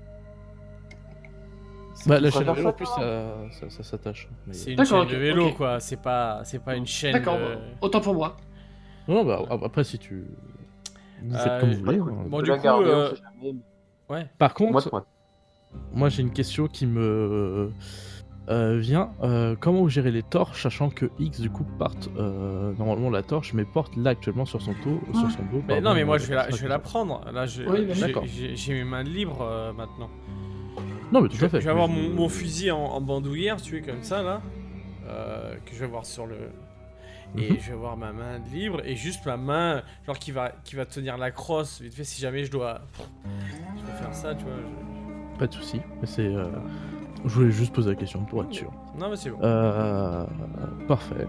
Tu la chaîne de préfères vélo ça, en plus toi ça, ça, ça s'attache. Mais- C'est une D'accord, chaîne de ok, vélo, ok. quoi. C'est pas, c'est pas une chaîne. D'accord, de- bah, autant pour moi. Non, bah ap- après si tu. Vous faites Euh, comme vous Bah, voulez. écoute, hein. tu Bon, peux du la coup, garder, euh, on sait jamais, mais- Ouais. Par Moi, contre, moi. moi j'ai une question qui me euh, vient. Euh, comment vous gérez les torches, sachant que X du coup porte euh, normalement la torche, mais porte là actuellement sur son dos, sur son dos. Mais pardon, non, mais moi euh, je vais la, je vais la personne. prendre. Là, je- Oui, mais j'ai- d'accord. j'ai j'ai mes mains libres euh, maintenant. Non, mais tout Je, à fait. je vais avoir mais mon, je- mon fusil en, en bandoulière, tu vois, comme ça, là. euh, que je vais voir sur le. Et Mhm. je vais avoir ma main libre et juste ma main, genre qui va, qui va tenir la crosse, vite fait, si jamais je dois. Je vais faire ça, tu vois. je- Pas de soucis. Mais c'est. euh, Je voulais juste poser la question pour être sûr. Non, mais c'est bon. Euh... Parfait.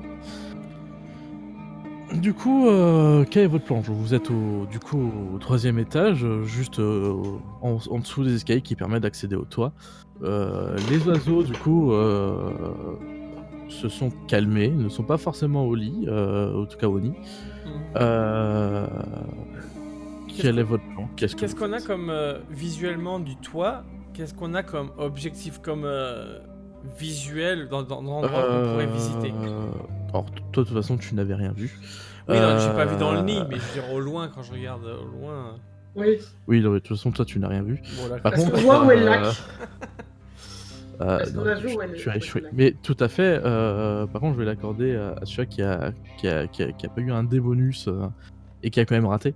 Du coup, euh, quel est votre plan? Vous êtes au, du coup au troisième étage, euh, juste euh, en, en dessous des escaliers qui permettent d'accéder au toit. Euh, les oiseaux, du coup, euh, se sont calmés, ne sont pas forcément au lit, euh, en tout cas au nid. Mhm. Euh, Quel est votre plan? Qu'est-ce que Qu'est-ce vous qu'on a faites comme euh, visuellement du toit? Qu'est-ce qu'on a comme objectif, comme euh, visuel dans, dans, dans l'endroit qu'on pourrait visiter? Euh, Alors, t- toi, de toute façon, tu n'avais rien vu. Oui, non, j'ai pas vu dans le Euh, nid, mais je veux dire au loin, quand je regarde au loin. Oui. Oui, non, mais de toute façon, toi, tu n'as rien vu. Bon, là, Par Est-ce contre, qu'on voit où est le euh, lac? euh, Est-ce qu'on non, a vu tu- où est le- tu as où est le échoué. lac? Mais tout à fait. euh, par contre, je vais l'accorder à, à celui qui a, qui, a, qui, a, qui a pas eu un dé bonus euh, et qui a quand même raté.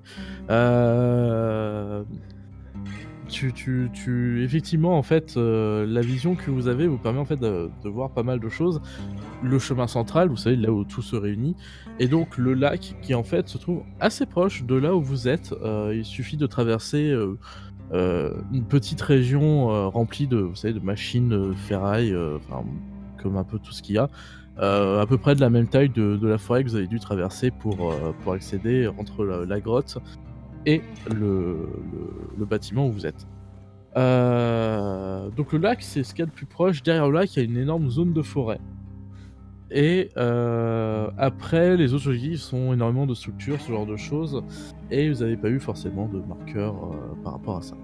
Euh, tu, tu, tu, effectivement, en fait, euh, la vision que vous avez vous permet en fait de, de voir pas mal de choses. Le chemin central, vous savez, là où tout se réunit, et donc le lac qui en fait se trouve assez proche de là où vous êtes. Euh, il suffit de traverser euh, euh, une petite région euh, remplie de, vous savez, de machines euh, ferraille, euh, enfin, comme un peu tout ce qu'il y a, euh, à peu près de la même taille de, de la forêt que vous avez dû traverser pour, euh, pour accéder entre la, la grotte et le, le, le bâtiment où vous êtes. Euh, donc le lac, c'est ce qu'il y a de plus proche. Derrière le lac, il y a une énorme zone de forêt. Et euh, après, les autres objectifs sont énormément de structures, ce genre de choses. Et vous n'avez pas eu forcément de marqueurs euh, par rapport à ça.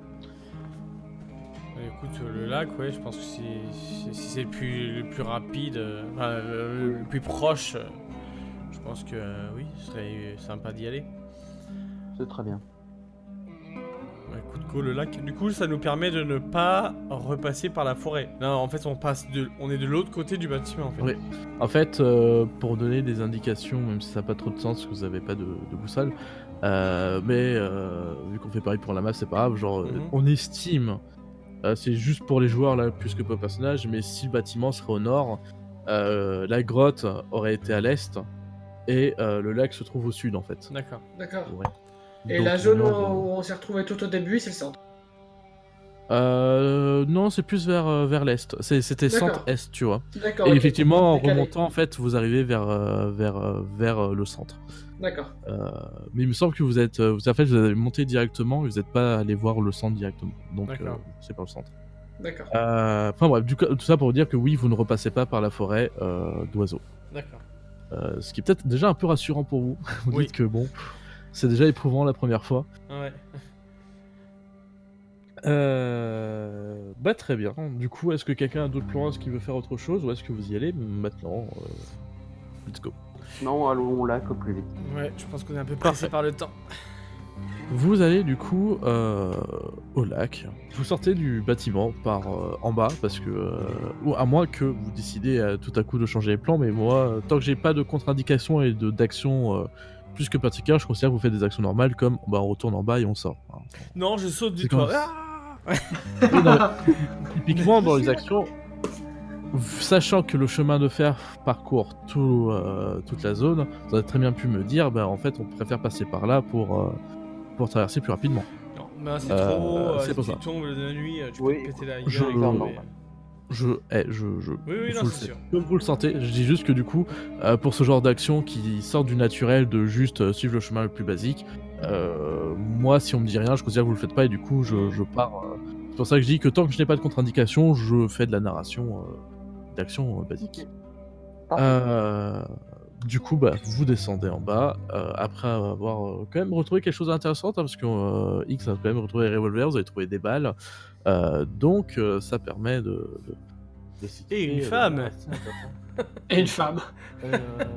Euh, Écoute, le lac, ouais, je pense que si, si- si c'est le plus, le plus rapide, euh, enfin, le, le plus proche, euh, je pense que euh, oui, ce serait sympa d'y aller. C'est très bien. Bah, écoute, go, le lac. Du coup, ça nous permet de ne pas repasser par la forêt. Non, en fait, on passe de, on est de l'autre côté du bâtiment, en fait. Oui. En fait, euh, pour donner des indications, même si ça n'a pas trop de sens, parce que vous n'avez pas de, de boussole, euh, mais euh, vu qu'on fait pareil pour la map, c'est pas grave. Genre, euh, Mhm. on estime, euh, c'est juste pour les joueurs là, plus que pour le personnage, mais si le bâtiment serait au nord, euh, la grotte aurait été à l'est et euh, le lac se trouve au sud en fait. D'accord. D'accord. Ouais. Et Donc, la zone où non, où on s'est retrouvé tout au début, c'est le centre. Euh, non, c'est plus vers, euh, vers l'est. C'est- C'était D'accord. centre-est, tu vois. D'accord. Et ok. effectivement, en Décalé. remontant, en fait, vous arrivez vers, euh, vers, euh, vers euh, le centre. D'accord. Euh, mais il me semble que vous êtes, euh, vous, en fait, vous avez monté directement, et vous n'êtes pas allé voir le centre directement. Donc, euh, D'accord. c'est pas le centre. D'accord. Euh, Enfin bref, du coup, tout ça pour vous dire que oui, vous ne repassez pas par la forêt euh, d'oiseaux. D'accord. Euh, ce qui est peut-être déjà un peu rassurant pour vous. Vous Oui. dites que bon, c'est déjà éprouvant la première fois. Ouais. Euh... Bah très bien. Du coup, est-ce que quelqu'un a d'autres plans? Est-ce qu'il veut faire autre chose? Ou est-ce que vous y allez maintenant? euh... Let's go. Non, allons au lac au plus vite. Ouais, je pense qu'on est un peu Parfait. pressé par le temps. Vous allez du coup euh, au lac. Vous sortez du bâtiment par euh, en bas parce que, euh, ou à moins que vous décidez euh, tout à coup de changer les plans, mais moi, euh, tant que j'ai pas de contre-indication et de d'action euh, plus que particulière, je considère que vous faites des actions normales comme bah, on retourne en bas et on sort. Hein. Non, je saute du C'est toit. comme- Ah Oui, non, mais typiquement dans les actions, sachant que le chemin de fer parcourt tout, euh, toute la zone, vous avez très bien pu me dire, bah, en fait, on préfère passer par là pour, euh, pour traverser plus rapidement. Non, mais c'est Euh, trop. euh, c'est si pour tu ça. tombes de la nuit, tu Oui, peux te péter la gueule. je- et non, crever. non. Je, eh, je, je, Oui, oui, vous non, le c'est sais. sûr. Comme vous le sentez, je dis juste que du coup, euh, pour ce genre d'action qui sort du naturel de juste euh, suivre le chemin le plus basique, euh, moi, si on me dit rien, je considère que vous le faites pas et du coup, je, je pars. euh, C'est pour ça que je dis que tant que je n'ai pas de contre-indication, je fais de la narration euh, d'action euh, basique. Parfait. Euh, du coup, bah, vous descendez en bas euh, après avoir euh, quand même retrouvé quelque chose d'intéressant hein, parce que euh, X a quand même retrouvé les revolvers, vous avez trouvé des balles, euh, donc euh, ça permet de. de, de Et une situer, femme. euh, assez intéressant. Et une femme. Euh,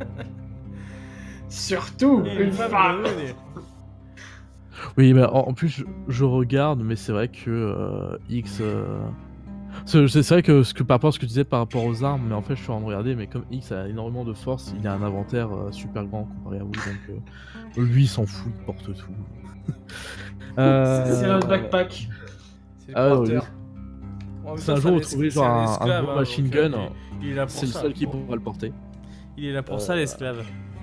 Surtout Et une femme. de- Oui, mais en, en plus, je, je regarde, mais c'est vrai que euh, X. euh, C'est c'est vrai que, ce que par rapport à ce que tu disais par rapport aux armes, mais en fait, je suis en train de regarder, mais comme X a énormément de force, il a un inventaire euh, super grand comparé à vous, donc euh, lui, il s'en fout, il porte tout. Euh, C'est notre backpack. C'est le Ah, porteur. oui. En même C'est temps, un jour un où es- trouver c'est genre un, un esclave, gros hein, machine donc, euh, gun, Il, il est là pour c'est le ça. seul qui Bon, pourra le porter. Il est là pour ça, Euh, l'esclave.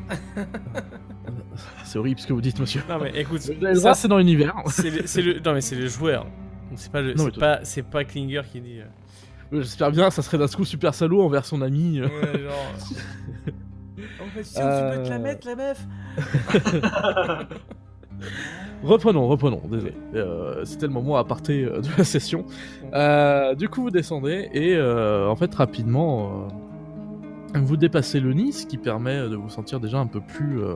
C'est horrible ce que vous dites, monsieur. Non, mais écoute, Vous avez le ça, droit, c'est dans l'univers. c'est le, c'est le- non mais c'est le joueur. Donc c'est pas le, Non, mais c'est pas, c'est pas Klinger qui dit. euh, J'espère bien, ça serait d'un coup super salaud envers son ami. Ouais, genre. En fait, si Euh, tu peux te la mettre, la meuf. Reprenons, reprenons, désolé. Euh, C'était le moment aparté euh, de la session. Euh, du coup, vous descendez et euh, en fait, rapidement, euh, vous dépassez le nid, ce qui permet de vous sentir déjà un peu plus. euh,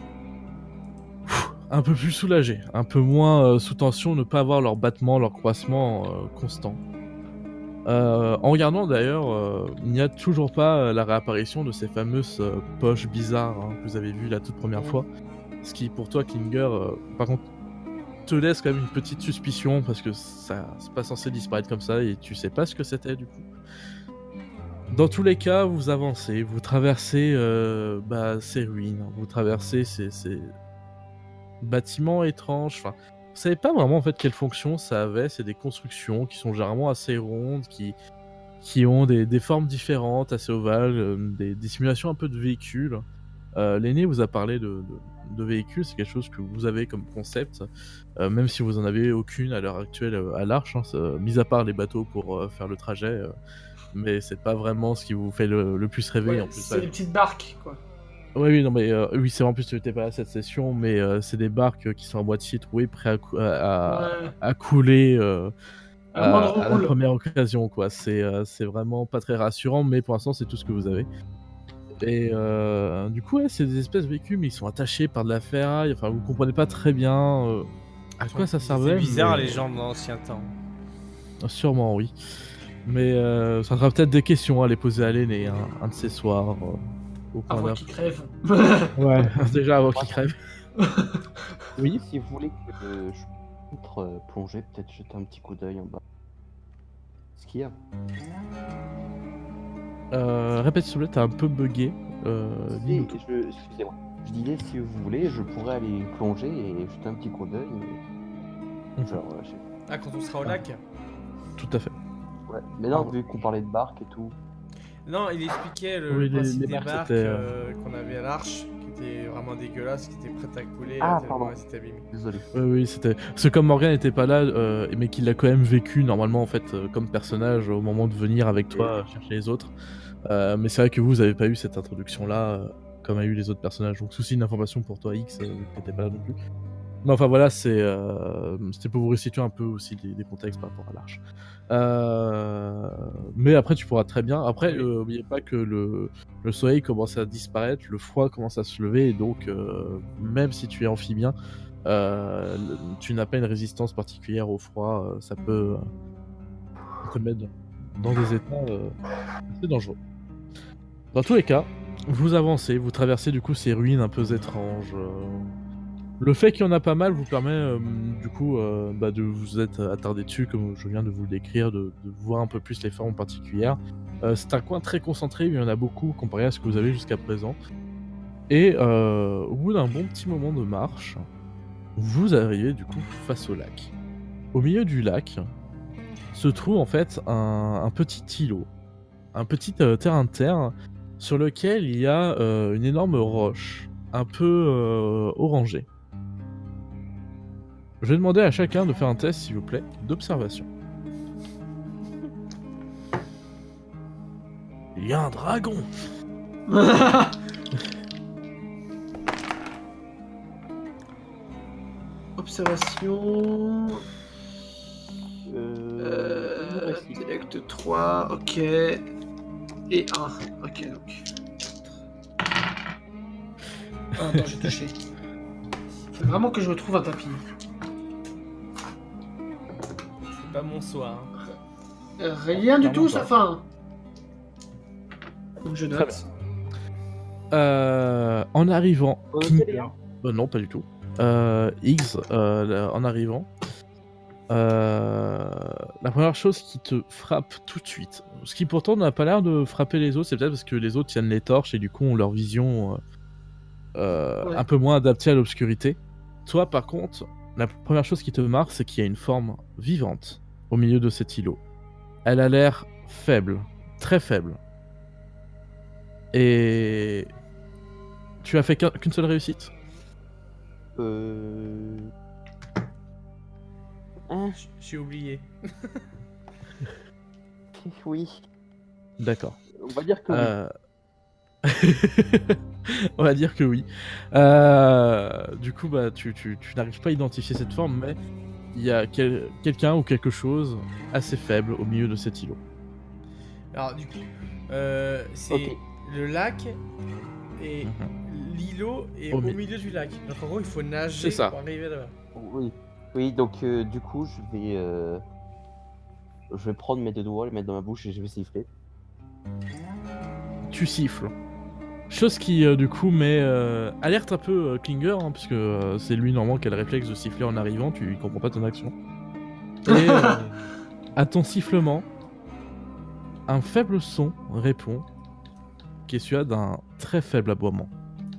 un peu plus soulagé, un peu moins euh, sous tension, ne pas avoir leur battement, leur croissement euh, constant. Euh, en regardant d'ailleurs, euh, il n'y a toujours pas euh, la réapparition de ces fameuses euh, poches bizarres hein, que vous avez vues la toute première fois. Ce qui, pour toi, Klinger, euh, par contre, te laisse quand même une petite suspicion parce que ça c'est pas censé disparaître comme ça et tu sais pas ce que c'était du coup. Dans tous les cas, vous avancez, vous traversez euh, bah, ces ruines, vous traversez ces, ces bâtiments étranges. Enfin, vous savez pas vraiment en fait quelle fonction ça avait. C'est des constructions qui sont généralement assez rondes, qui qui ont des, des formes différentes, assez ovales, euh, des, des simulations un peu de véhicules. Euh, L'aîné vous a parlé de, de, de véhicules, c'est quelque chose que vous avez comme concept, euh, même si vous en avez aucune à l'heure actuelle euh, à l'Arche, hein, ça- mis à part les bateaux pour euh, faire le trajet, euh, mais c'est pas vraiment ce qui vous fait le, le plus rêver. Ouais, en plus, c'est ouais. des petites barques, quoi. Oui, oui, non, mais euh, oui, c'est en plus tu n'étais pas à cette session, mais euh, c'est des barques euh, qui sont à moitié trouées, prêtes à, cou- à, à- Ouais. à couler euh, À à, moindre à la roule. première occasion, quoi. C'est euh, c'est vraiment pas très rassurant, mais pour l'instant, c'est tout ce que vous avez. Et euh, du coup, ouais, c'est des espèces de véhicules, mais ils sont attachés par de la ferraille. Enfin, vous comprenez pas très bien euh, à quoi ça servait. C'est bizarre mais- les gens de l'ancien temps. Sûrement, oui. Mais euh, ça sera peut-être des questions à les poser à l'aîné, hein, un de ces soirs. euh, au coin Avant d'un- qu'ils crèvent. Ouais, déjà avant qu'il crève. Oui. Si vous voulez que euh, je montre euh, plonger, peut-être jeter un petit coup d'œil en bas. Ce qu'il y a. Euh, répète s'il te plaît, t'as un peu bugué. Euh, Si, dis-nous tout. je, excusez-moi. Je disais, si vous voulez, je pourrais aller plonger et jeter un petit coup d'œil. mais- Mhm. Genre, euh, je sais- Ah, quand on sera au lac. Tout à fait. ouais. Mais non, Ah. vu qu'on parlait de barque et tout. Non, il expliquait le, Oui, le les- principe les des barques, barques c'était, euh, qu'on avait à l'arche, qui était vraiment dégueulasse, qui était prête à couler Ah, euh, tellement pardon. elle s'était abîmée. Désolé. Oui, oui, c'était. C'est comme Morgan n'était pas là, euh, mais qu'il a quand même vécu normalement en fait euh, comme personnage au moment de venir avec toi euh, chercher les autres. Euh, mais c'est vrai que vous, vous avez pas eu cette introduction là, comme a eu les autres personnages. Donc souci d'information pour toi X, euh, qui n'était pas là non plus. Mais enfin voilà, c'est euh, c'était pour vous restituer un peu aussi des, des contextes par rapport à l'Arche. Euh, mais après tu pourras très bien. Après, Oui. euh, n'oubliez pas que le, le soleil commence à disparaître, le froid commence à se lever, et donc euh, même si tu es amphibien, Euh, le- tu n'as pas une résistance particulière au froid, euh, ça peut euh, te mettre dans des états euh, assez dangereux. Dans tous les cas, vous avancez, vous traversez du coup ces ruines un peu étranges. euh. Le fait qu'il y en a pas mal vous permet euh, du coup euh, bah, de vous être attardé dessus, comme je viens de vous le décrire, de, de voir un peu plus les formes particulières. Euh, c'est un coin très concentré, il y en a beaucoup comparé à ce que vous avez jusqu'à présent. Et euh, au bout d'un bon petit moment de marche, vous arrivez du coup face au lac. Au milieu du lac se trouve en fait un, un petit îlot, un petit euh, terrain de terre sur lequel il y a euh, une énorme roche, un peu euh, orangée. Je vais demander à chacun de faire un test, s'il vous plaît, d'observation. Il y a un dragon! Observation. Euh... Euh, réussi. Intellect trois, ok. Et un. Ok, donc. Ah, attends, j'ai touché. Faut vraiment que je me trouve un tapis. C'est pas mon soir. hein. Euh, Rien du Clairement tout, pas. ça fin. Donc je Très note. Euh, en arrivant... On Kinder- était bien. Euh, non, pas du tout. Euh, X, euh, là, en arrivant, euh, la première chose qui te frappe tout de suite, ce qui pourtant n'a pas l'air de frapper les autres, c'est peut-être parce que les autres tiennent les torches et du coup ont leur vision euh, euh, Ouais. un peu moins adaptée à l'obscurité. Toi, par contre, la première chose qui te marque, c'est qu'il y a une forme vivante au milieu de cet îlot. Elle a l'air faible, très faible. Et tu as fait qu'un- qu'une seule réussite? Euh... Hein, J- J'ai oublié. oui. D'accord. On va dire que oui. Euh... On va dire que oui. Euh, Du coup, bah, tu, tu, tu n'arrives pas à identifier cette forme, mais il y a quel- quelqu'un ou quelque chose assez faible au milieu de cet îlot. Alors, du coup, euh, c'est Ok. le lac et Mhm. l'îlot est Au au, mi- milieu du lac. Donc, en gros, il faut nager C'est ça. pour arriver là-bas. Oui. Oui, donc euh, du coup, je vais... euh, Je vais prendre mes deux doigts, les mettre dans ma bouche et je vais siffler. Tu siffles. Chose qui, euh, du coup, met euh, alerte un peu euh, Klinger, hein, parce que euh, c'est lui normalement qui a le réflexe de siffler en arrivant, tu il comprends pas ton action. Et euh, à ton sifflement, un faible son répond, qui est celui d'un très faible aboiement.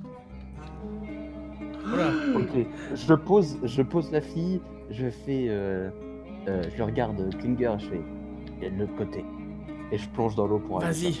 Voilà. Ok. Je pose, je pose la fille, je fais... Euh, euh, je regarde Klinger, je fais... Il y a de l'autre côté. Et je plonge dans l'eau pour aller. Vas-y.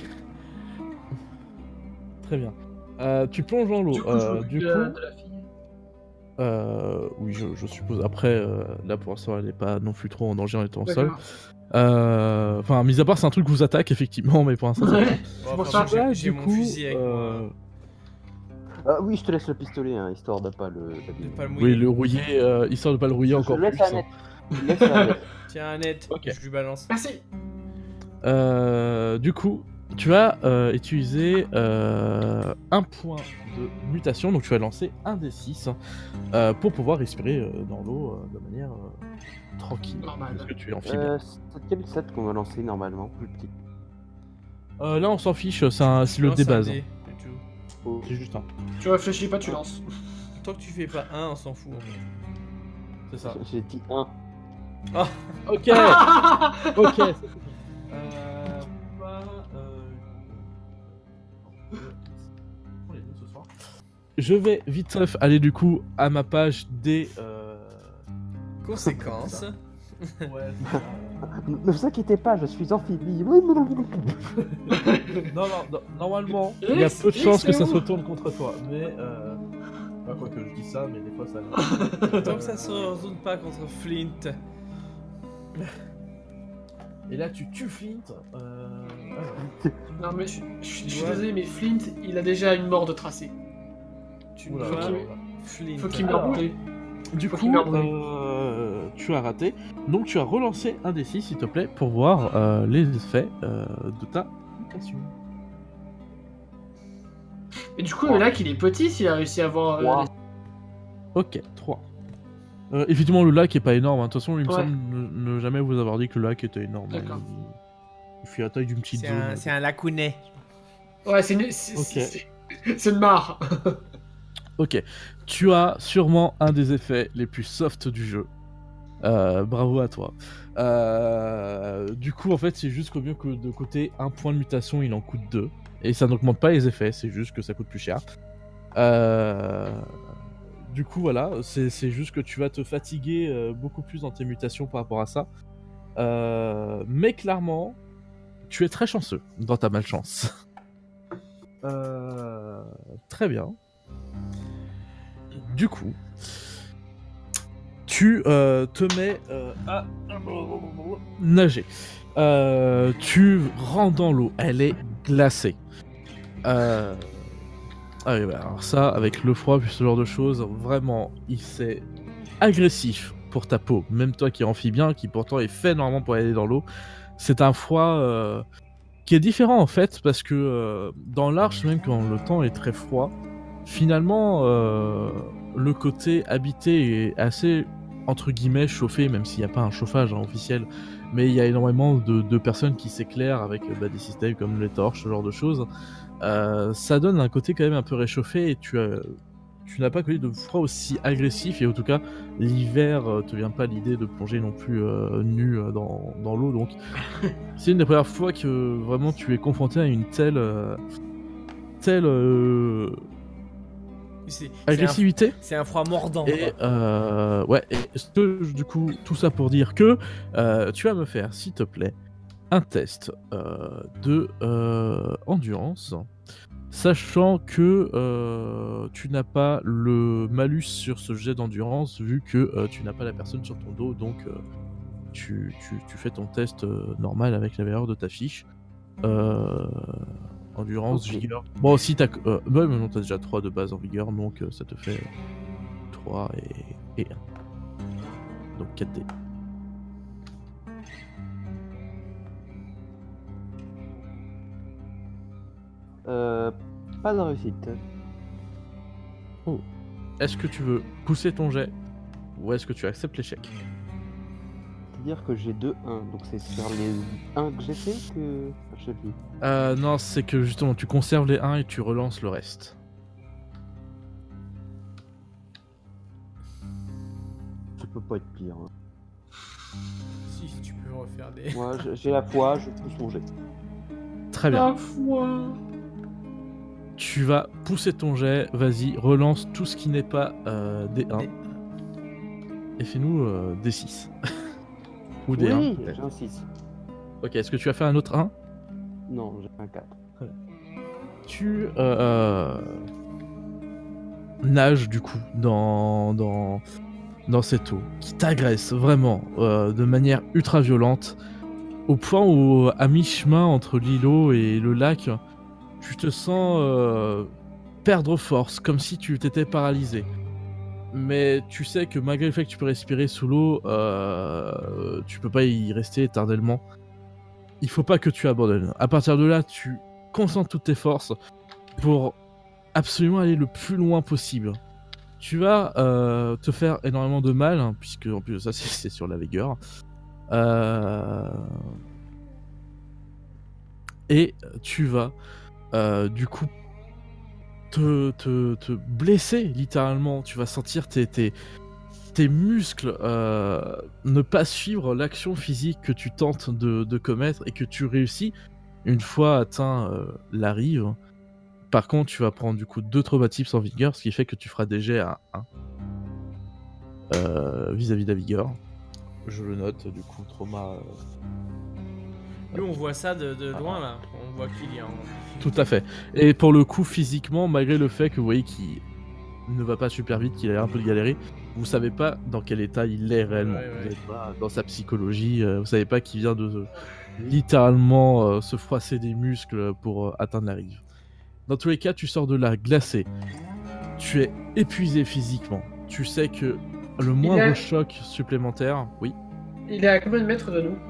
Très bien. Euh, tu plonges dans l'eau. Du coup, Euh, je m'occupe du de, coup, de la fille. euh, oui, je, je suppose. Après, euh, là pour l'instant, elle n'est pas non plus trop en danger en étant seule. D'accord. Euh, Enfin, mis à part, c'est un truc qui vous attaque effectivement, mais pour l'instant, ça va. Ouais, c'est pour ça. j'ai- Là, j'ai du mon coup, fusil avec euh, moi. Ah oui, je te laisse le pistolet, hein, histoire de pas le... De pas le mouiller. Oui, le rouiller, euh, histoire de pas le rouiller Je encore laisse plus. à net. Je laisse à net. Tiens, Annette, Ok. je lui balance. Merci. Euh, du coup, tu vas euh, utiliser euh, un point de mutation, donc tu vas lancer un des six euh, pour pouvoir respirer euh, dans l'eau euh, de manière euh, tranquille. Normal. Parce que tu es amphibien. Euh, c'est quel set qu'on va lancer normalement? Plus petit. Euh, là, on s'en fiche, c'est un- c'est le Non, dé c'est un base. dé, c'est tout. Oh. C'est juste un. Tu réfléchis pas, tu lances. Tant que tu fais pas un, on s'en fout. En fait. C'est ça. J'ai dit un. Ok, ok. c'est fini. Euh, bah, euh, on les deux ce soir. Je vais vite fait aller du coup à ma page des. Euh... Conséquence. Ouais, Ne ne vous inquiétez pas, je suis amphibie. Oui, non, non, non, non. non, non, non, normalement, il y a peu de chances que ça se retourne contre toi. Mais, euh... Pas quoi que je dis ça, mais des fois ça. Tant que ça se retourne pas contre Flint. Et là, tu tues Flint. Euh... Non, mais je, je- je suis Ouais. désolé, mais Flint, il a déjà une mort de tracé. Tu Oula, dois oula, oula. Flint. Faut qu'il Alors. meure brûlé. Du Faut coup, qu'il meure brûlé. euh, tu as raté. Donc, tu as relancé un des six, s'il te plaît, pour voir euh, les effets euh, de ta mutation. Et du coup, le lac, il est petit s'il a réussi à avoir. euh, Trois. Ok, trois. Euh, évidemment, le lac est pas énorme. hein. De toute façon, il me Ouais. semble ne, ne jamais vous avoir dit que le lac était énorme. hein. D'accord. Il, il fait la taille d'une petite C'est zone. un, c'est un lacounet. Ouais, c'est une, c'est, Ok. c'est- c'est une mare. Ok. Tu as sûrement un des effets les plus soft du jeu. Euh, bravo à toi. Euh, du coup, en fait, c'est juste qu'au mieux que de côté un point de mutation, il en coûte deux. Et ça n'augmente pas les effets, c'est juste que ça coûte plus cher. Euh, Du coup, voilà, c'est c'est juste que tu vas te fatiguer euh, beaucoup plus dans tes mutations par rapport à ça. Euh, Mais clairement, tu es très chanceux dans ta malchance. Euh, Très bien. Du coup, tu euh, te mets euh, à nager. Euh, tu rentres dans l'eau, elle est glacée. Euh... Ah oui, bah alors ça, avec le froid, puis ce genre de choses, vraiment, il c'est agressif pour ta peau. Même toi qui es amphibien, qui pourtant est fait normalement pour aller dans l'eau, c'est un froid euh, qui est différent en fait, parce que euh, dans l'arche, même quand le temps est très froid, finalement, euh, le côté habité est assez, entre guillemets, chauffé, même s'il n'y a pas un chauffage hein, officiel, mais il y a énormément de, de personnes qui s'éclairent avec bah, des systèmes comme les torches, ce genre de choses. Euh, ça donne un côté quand même un peu réchauffé et tu, as, tu n'as pas connu de froid aussi agressif et en tout cas l'hiver euh, te vient pas l'idée de plonger non plus euh, nu euh, dans, dans l'eau donc c'est une des premières fois que vraiment tu es confronté à une telle euh, telle euh, C'est c'est un, agressivité c'est un froid mordant. et quoi. euh, ouais et ce, du coup tout ça pour dire que euh, tu vas me faire s'il te plaît un test euh, de euh, endurance, sachant que euh, tu n'as pas le malus sur ce jet d'endurance vu que euh, tu n'as pas la personne sur ton dos, donc euh, tu, tu, tu fais ton test euh, normal avec la valeur de ta fiche. Euh, endurance, Ok. vigueur. Bon, aussi, t'as euh, bah, mais non, t'as déjà trois de base en vigueur, donc euh, ça te fait trois et, et un. Donc quatre dés. Euh, pas de réussite. Est-ce que tu veux pousser ton jet ou est-ce que tu acceptes l'échec? C'est-à-dire que j'ai deux un, donc c'est sur les un que j'ai fait que. Je sais plus. Euh, non, c'est que justement tu conserves les un et tu relances le reste. Ça peut pas être pire. hein. Si, si tu peux refaire des. Moi, j'ai- j'ai la foi, je pousse mon jet. Très bien. La foi. Tu vas pousser ton jet, vas-y, relance tout ce qui n'est pas euh, D un. Des- Et fais-nous euh, D six. Ou D un. Oui, peut-être. j'ai un six. Ok, est-ce que tu as fait un autre un? Non, j'ai un quatre. Tu euh, euh, nages du coup dans, dans, dans cette eau qui t'agresse vraiment euh, de manière ultra violente au point où à mi-chemin entre l'îlot et le lac tu te sens euh, perdre force comme si tu t'étais paralysé mais tu sais que malgré le fait que tu peux respirer sous l'eau euh, tu peux pas y rester éternellement. Il faut pas que tu abandonnes. À partir de là tu concentres toutes tes forces pour absolument aller le plus loin possible. Tu vas euh, te faire énormément de mal, hein, puisque en plus de ça, c'est c'est sur la vigueur. Euh... Et tu vas, euh, du coup, te, te, te blesser, littéralement. Tu vas sentir tes, tes, tes muscles euh, ne pas suivre l'action physique que tu tentes de, de commettre et que tu réussis une fois atteint euh, la rive. Par contre, tu vas prendre du coup deux traumatismes sans vigueur, ce qui fait que tu feras des jets à un euh, vis-à-vis de la vigueur. Je le note, du coup, trauma. euh, Nous, on voit ça de, de loin là. On voit qu'il y a. un- Tout à fait. Et pour le coup, physiquement, malgré le fait que vous voyez qu'il ne va pas super vite, qu'il a l'air un peu de galérer, vous savez pas dans quel état il est réellement. Ouais, ouais. Vous savez pas dans sa psychologie, euh, vous savez pas qu'il vient de euh, littéralement euh, se froisser des muscles pour euh, atteindre la rive. Dans tous les cas, tu sors de là glacé. Tu es épuisé physiquement. Tu sais que le moindre a- choc supplémentaire, oui. Il est à combien de mètres de nous?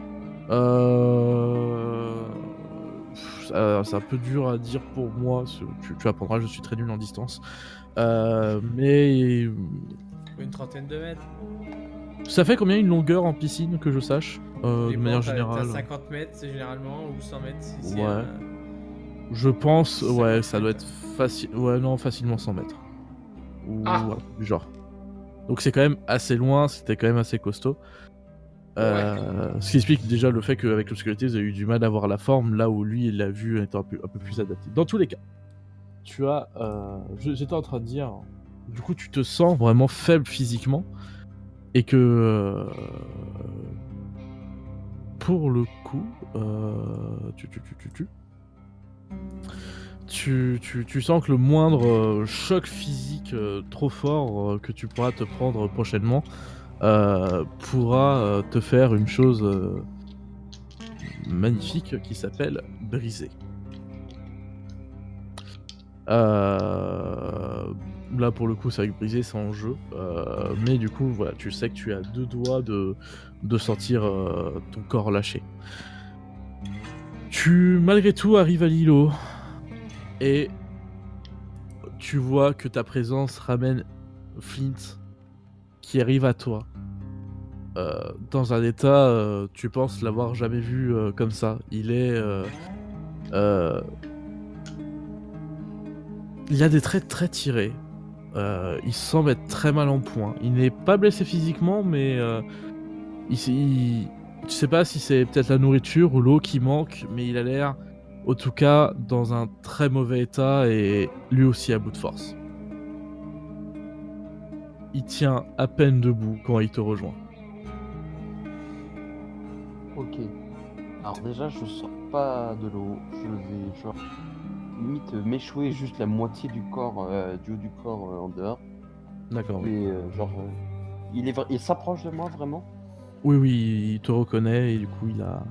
Euh... pff, euh, c'est un peu dur à dire pour moi. ce- Tu, tu apprendras, je suis très nul en distance. Euh, mais Une trentaine de mètres. Ça fait combien une longueur en piscine, que je sache euh, De Dépend, manière t'as- générale. T'as cinquante mètres, c'est généralement, ou cent mètres. Si c'est, Ouais. euh, Je pense, ouais, cinquante ça doit mètres. être facile. Ouais, non, facilement cent mètres. Ou Ah. ouais, du genre. Donc c'est quand même assez loin, c'était quand même assez costaud. Euh, Ce qui explique déjà le fait qu'avec l'obscurité, vous avez eu du mal à voir la forme, là où lui, il l'a vu étant un peu, un peu plus adapté. Dans tous les cas, tu as. Euh, je- J'étais en train de dire. Du coup, tu te sens vraiment faible physiquement. Et que. euh, pour le coup. Euh, tu, tu, tu, tu, tu. Tu, tu, tu sens que le moindre euh, choc physique euh, trop fort euh, que tu pourras te prendre prochainement euh, pourra euh, te faire une chose euh, magnifique qui s'appelle briser. Euh, là pour le coup c'est avec briser, c'est en jeu, euh, mais du coup voilà, tu sais que tu as deux doigts de, de sentir euh, ton corps lâcher. Tu malgré tout arrives à l'îlot et tu vois que ta présence ramène Flint qui arrive à toi. Euh, dans un état, euh, tu penses l'avoir jamais vu euh, comme ça. Il est... Euh, euh, il a des traits très tirés. Euh, il semble être très mal en point. Il n'est pas blessé physiquement, mais... Euh, il, il, tu sais pas si c'est peut-être la nourriture ou l'eau qui manque, mais il a l'air, en tout cas, dans un très mauvais état et lui aussi à bout de force. Il tient à peine debout quand il te rejoint. Ok. Alors déjà, je sors pas de l'eau. Je vais genre limite euh, m'échouer juste la moitié du corps, euh, du haut du corps euh, en dehors. D'accord, oui. Et euh, genre, euh, il est, vra- il s'approche de moi vraiment. Oui, oui, il te reconnaît et du coup, il a...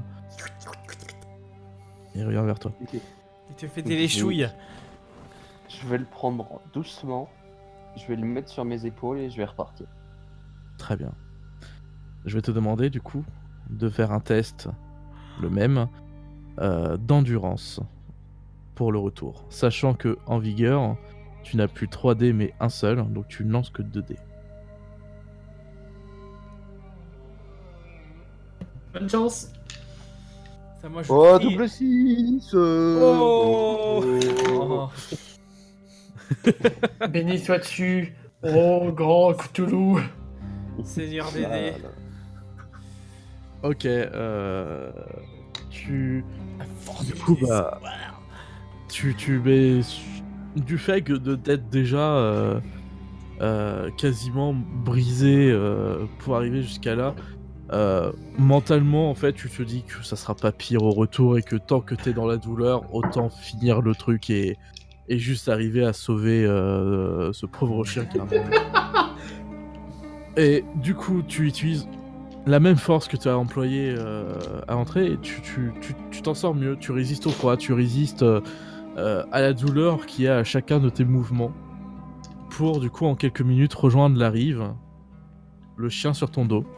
Il revient vers toi. Ok. Il te fait Ok, des léchouilles. Je vais le prendre doucement. Je vais le mettre sur mes épaules et je vais repartir. Très bien. Je vais te demander, du coup, de faire un test, le même, euh, d'endurance pour le retour. Sachant que en vigueur, tu n'as plus trois dés mais un seul, donc tu ne lances que deux dés. Bonne chance. Ça, moi, je Oh, crie. double six Oh. Oh. Béni sois-tu, oh grand Cthulhu. Seigneur des dés. Ok, euh... Tu... À force Du de coup, viser bah, son- Tu, tu mets... Du fait que de d'être déjà euh, euh, quasiment brisé euh, pour arriver jusqu'à là, euh, mentalement, en fait, tu te dis que ça sera pas pire au retour et que tant que t'es dans la douleur, autant finir le truc et, et juste arriver à sauver euh, ce pauvre chien qui a un... Et du coup, tu utilises la même force que tu as employée euh, à l'entrée et tu, tu, tu, tu t'en sors mieux. Tu résistes au froid, tu résistes euh, euh, à la douleur qu'il y a à chacun de tes mouvements pour, du coup, en quelques minutes, rejoindre la rive, le chien sur ton dos.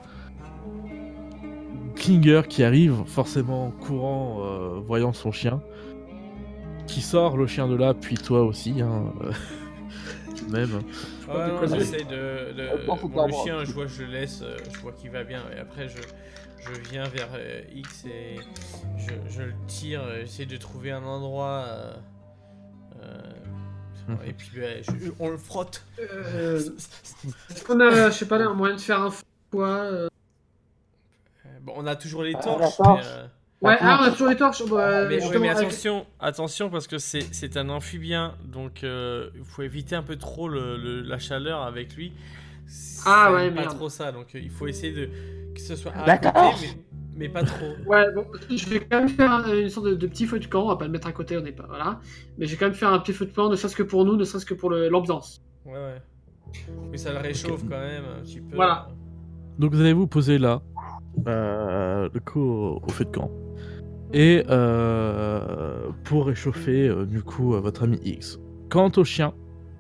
Klinger qui arrive forcément courant, euh, voyant son chien, qui sort le chien de là, puis toi aussi, hein, euh, même. Ouais, non, déconner. j'essaie de. de- Oh, faut bon, pas le avoir- chien, je vois, je le laisse, euh, je vois qu'il va bien, et après, je, je viens vers euh, X et je, je le tire, euh, j'essaie de trouver un endroit. euh, euh, et puis, bah, je- on le frotte. Euh, Est-ce qu'on a, je sais pas, là, un moyen de faire un poids euh... Euh, Bon, on a toujours les Ah, torches, la torche. mais. euh, Ouais, La ah, on a torche. toujours les torches. Bah, Mais, ouais, justement, mais avec- attention, attention parce que c'est c'est un amphibien, donc euh, il faut éviter un peu trop le, le- la chaleur avec lui. Ah Ça ouais, aime pas merde. trop ça, donc euh, il faut essayer de que ce soit à La côté, torche. mais, mais pas trop. Ouais, bon, je vais quand même faire un- une sorte de, de petit feu de camp, on va pas le mettre à côté, on n'est pas, voilà. Mais je vais quand même faire un petit feu de camp, ne serait-ce que pour nous, ne serait-ce que pour le- l'ambiance. Ouais, ouais. Mais ça le réchauffe Ok. quand même un petit peu. Voilà. Donc vous allez vous poser là, euh, le coup au, au feu de camp, et euh, pour réchauffer euh, du coup euh, votre ami X. Quant au chien,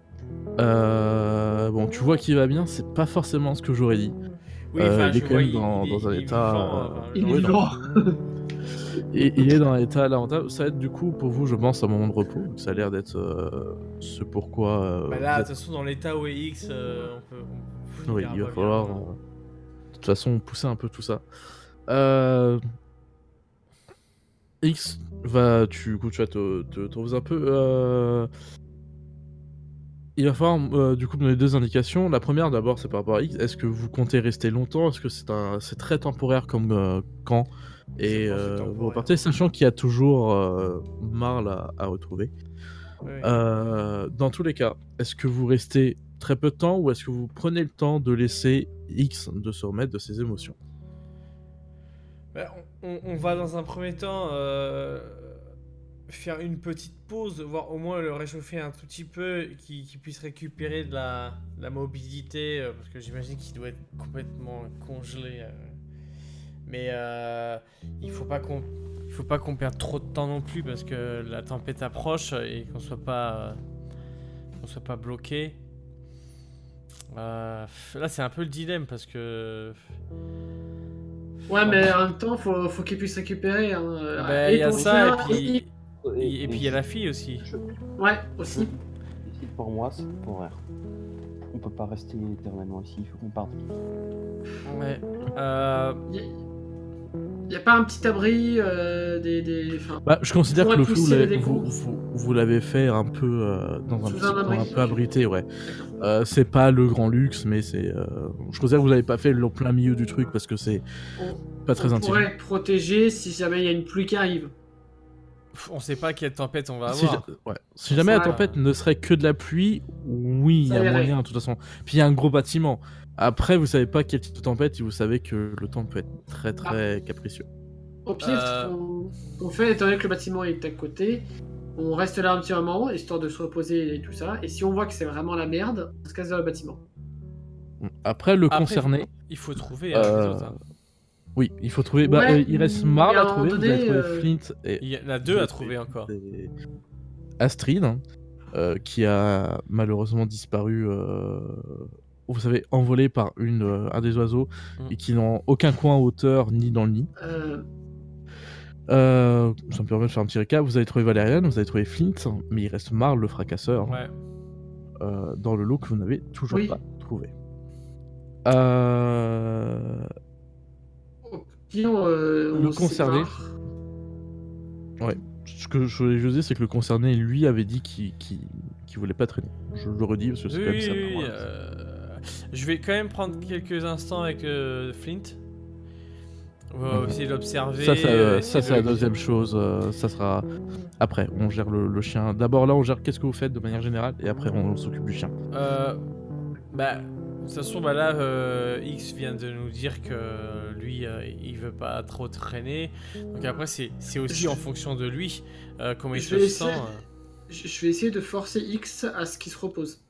euh, bon tu vois qu'il va bien, c'est pas forcément ce que j'aurais dit. Oui, Euh, enfin, il est je quand vois, même il- dans- il est- dans un il est état, vivant, euh, enfin, Il genre, est oui, vivant. Et il est dans un état lamentable. Ça va être du coup pour vous, je pense, un moment de repos. Ça a l'air d'être euh, ce pourquoi. euh, Bah vous là, de êtes- toute façon, dans l'état où est X, euh, on peut. Oui, il va Hyperbole, falloir, bien. euh, de toute façon, pousser un peu tout ça. Euh... X va, tu, du coup, tu vas te, te, te reposer un peu. Euh... Il va falloir, euh, du coup, me donner deux indications. La première, d'abord, c'est par rapport à X. Est-ce que vous comptez rester longtemps? Est-ce que c'est un, c'est très temporaire comme euh, camp? Et Je pense que c'est euh, vous temporaire. repartez, sachant qu'il y a toujours euh, Marl à, à retrouver. Oui. Euh, dans tous les cas, est-ce que vous restez très peu de temps ou est-ce que vous prenez le temps de laisser X de se remettre de ses émotions? Bah, on, on- on va dans un premier temps euh, faire une petite pause, voire au moins le réchauffer un tout petit peu, qu'il qu'il puisse récupérer de la, de la mobilité, euh, parce que j'imagine qu'il doit être complètement congelé. euh. Mais euh, il faut pas qu'on il faut pas qu'on perde trop de temps non plus, parce que la tempête approche et qu'on soit pas euh, qu'on soit pas bloqué. Euh, là, c'est un peu le dilemme parce que. Ouais, mais en même temps, faut, faut qu'il puisse récupérer. Hein. Bah, il y a ton ça, et chien, puis, et- et, et puis il y a la fille aussi. Je- Ouais, aussi. Ici, pour moi, c'est temporaire. On peut pas rester éternellement ici, il faut qu'on parte. Ouais. Euh, Il y a pas un petit abri euh, des. des... Enfin, Bah, je considère Pour que le flou, pousser vous, les l'avez- vous, décombres. vous, vous l'avez fait un peu euh, dans un Sous petit un coin abri. un peu abrité, ouais. Euh, c'est pas le grand luxe, mais c'est. Euh... Je considère que vous l'avez pas fait le plein milieu du truc parce que c'est on, pas très on intelligent. pourrait être protégé si jamais il y a une pluie qui arrive. on sait pas quelle tempête on va Si, avoir. ja- ouais. si jamais la Ouais. tempête ne serait que de la pluie, oui, il y Ça a irait. moyen de toute façon. Puis il y a un gros bâtiment. Après, vous savez pas quel type de tempête et vous savez que le temps peut être très très capricieux. Au pire, Euh. ce qu'on qu'on fait, étant donné que le bâtiment est à côté, on reste là un petit moment, histoire de se reposer et tout ça. Et si on voit que c'est vraiment la merde, on se casse dans le bâtiment. Après, le Après, concerné, Il faut trouver hein, euh, les autres. hein. oui, il faut trouver. Bah, Ouais, euh, il reste Marl mais à à un trouver. moment Vous avez donné, trouvé euh, Flint et Il y en a deux vous à avez trouver encore. et Astrid, hein, euh, qui a malheureusement disparu, euh, vous savez, envolé par une, euh, un des oiseaux Mm. et qui n'ont aucun coin en hauteur ni dans le nid. Euh, Euh, ça me permet de faire un petit récap. Vous avez trouvé Valériane, vous avez trouvé Flint, mais il reste Marl le fracasseur Ouais. euh, dans le lot que vous n'avez toujours Oui. pas trouvé. Euh... au pire, euh, on Le se concerné. sépare. Ce que je voulais juste dire, c'est que le concerné, lui, avait dit qu'il qu'il- qu'il voulait pas traîner. Je le redis parce que c'est Oui, quand même oui, ça. oui, pour moi. euh, Je vais quand même prendre quelques instants avec euh, Flint. On va essayer de l'observer. Ça, ça, euh, ça, essayer c'est la de- deuxième chose. euh, ça sera après. On gère le, le chien. D'abord, là, on gère qu'est-ce que vous faites de manière générale, et après, on s'occupe du chien. Euh, bah, de toute façon, bah là, euh, X vient de nous dire que lui, euh, il veut pas trop traîner. Donc après, c'est c'est aussi Je- en fonction de lui, euh, comment il Je se vais sent. essayer- euh. Je je vais essayer de forcer X à ce qu'il se repose.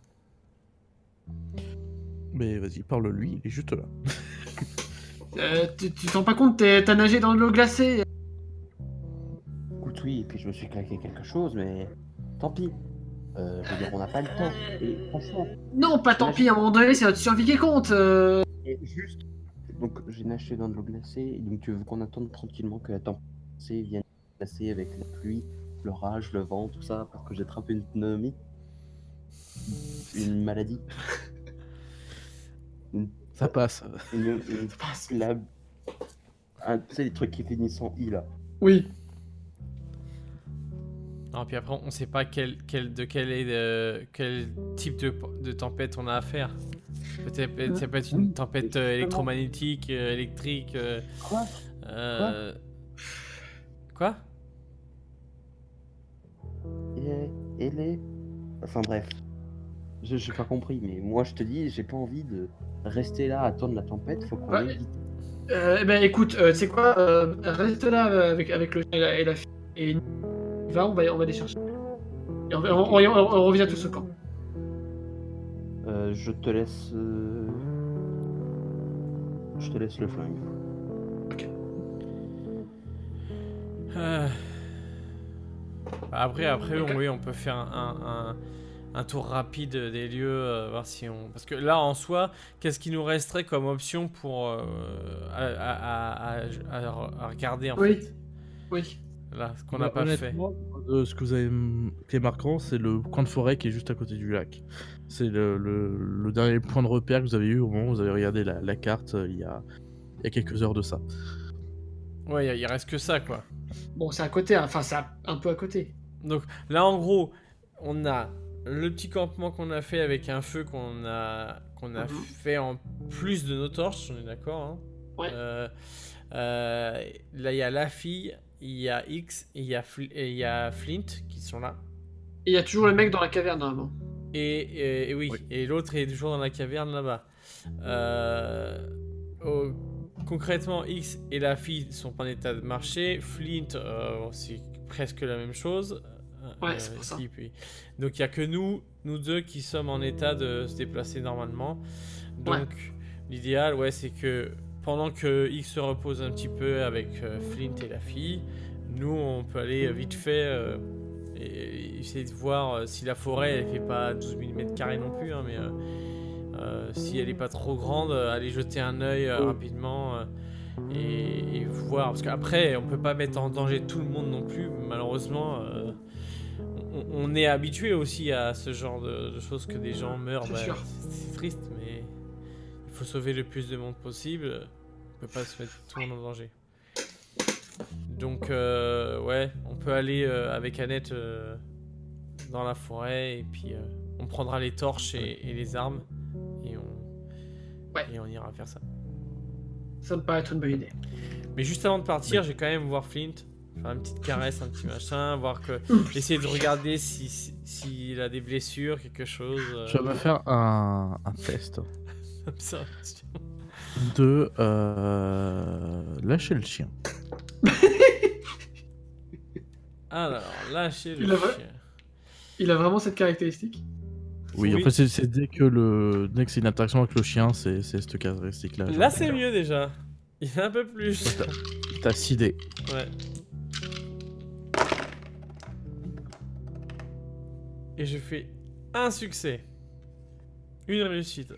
Mais vas-y, parle-lui, il est juste là. Euh, tu tu te rends pas compte, t'es- t'as nagé dans de l'eau glacée. Écoute, oui, et puis je me suis claqué quelque chose, mais tant pis. Euh, je veux dire, on n'a pas le temps. Et franchement, Non, pas tant pis, à un moment donné, c'est notre survie qui compte. euh. et juste. Donc, j'ai nagé dans de l'eau glacée, et donc tu veux qu'on attende tranquillement que la tempête vienne glacer avec la pluie, l'orage, le vent, tout ça, parce que j'ai attrapé une pneumonie. Une maladie. Ça passe. Une, une, la- un- tu sais, les trucs qui finissent en I là. Oui. Non, puis après, on sait pas quel, quel, de quel, est, euh, quel type de, de tempête on a à faire. Peut-être ça peut être une tempête euh, électromagnétique, euh, électrique. euh, Quoi euh, Quoi Et, et les. Enfin bref. Je j'ai pas compris, mais moi je te dis, j'ai pas envie de rester là à attendre la tempête, faut qu'on Ouais. aille vite. Euh, eh ben écoute, euh, tu sais quoi, euh, reste là euh, avec, avec le chien et la, et la fille. Et va, on va, on va les chercher. Et on, on- on- on- on revient tous au camp. Euh, je te laisse. euh, Je te laisse le flingue. Euh, Après, après Ok. oui, on peut faire un, un, un tour rapide des lieux, euh, voir si on... Parce que là, en soi, qu'est-ce qui nous resterait comme option pour euh, à, à- à- à- à- à regarder en Oui. fait Oui. là, ce qu'on Bah, n'a pas fait. honnêtement, euh, ce que vous avez qui est marquant, c'est le coin de forêt qui est juste à côté du lac. C'est le, le, le dernier point de repère que vous avez eu au moment où vous avez regardé la, la carte euh, il, y a, il y a quelques heures de ça. Ouais, il reste que ça, quoi. Bon, c'est à côté, hein. Enfin, c'est à- un peu à côté. Donc là, en gros, on a le petit campement qu'on a fait avec un feu qu'on a, qu'on a Mhm. fait en plus de nos torches, on est d'accord, hein. Ouais. Euh, euh, là, il y a la fille, il y a X et il y a, Fl- et il y a Flint qui sont là. Et il y a toujours le mec dans la caverne, normalement. Et, et- et oui, Oui. et l'autre est toujours dans la caverne là-bas. Euh, oh, concrètement, X et la fille sont pas en état de marcher. Flint, euh, c'est presque la même chose. Ouais, Euh, c'est pour ça. si, puis- Donc il y a que nous, nous deux, qui sommes en état de se déplacer normalement. Donc Ouais. l'idéal, ouais, c'est que pendant que X se repose un petit peu avec euh, Flint et la fille, nous, on peut aller vite fait. euh, Et essayer de voir euh, si la forêt elle fait pas douze mille mètres carrés non plus, hein, mais euh, euh, si elle est pas trop grande, euh, aller jeter un œil euh, rapidement euh, et, et voir. Parce qu'après, on peut pas mettre en danger tout le monde non plus, malheureusement. euh, on, on est habitué aussi à ce genre de, de choses que des gens meurent. C'est bah, sûr. c'est- c'est triste, mais il faut sauver le plus de monde possible. On peut pas se mettre tout le monde en danger. Donc, euh, ouais, on peut aller euh, avec Annette euh, dans la forêt et puis euh, on prendra les torches et, et les armes et on, Ouais. et on ira faire ça. Ça me paraît être une bonne idée. Mais juste avant de partir, j'ai quand même voir Flint, faire une petite caresse, un petit machin, voir que. Essayer de regarder si, si, s'il a des blessures, quelque chose. euh, Je vais me faire un, un test comme ça. de euh, lâcher le chien. Alors, lâchez le Il a vrai- chien. Il a vraiment cette caractéristique. Oui, Oui. en fait, c'est- c'est dès que le dès que c'est une interaction avec le chien, c'est c'est cette caractéristique-là. Là, c'est mieux déjà. Il y a un peu plus. T'as six dés. Ouais. Et je fais un succès. Une réussite.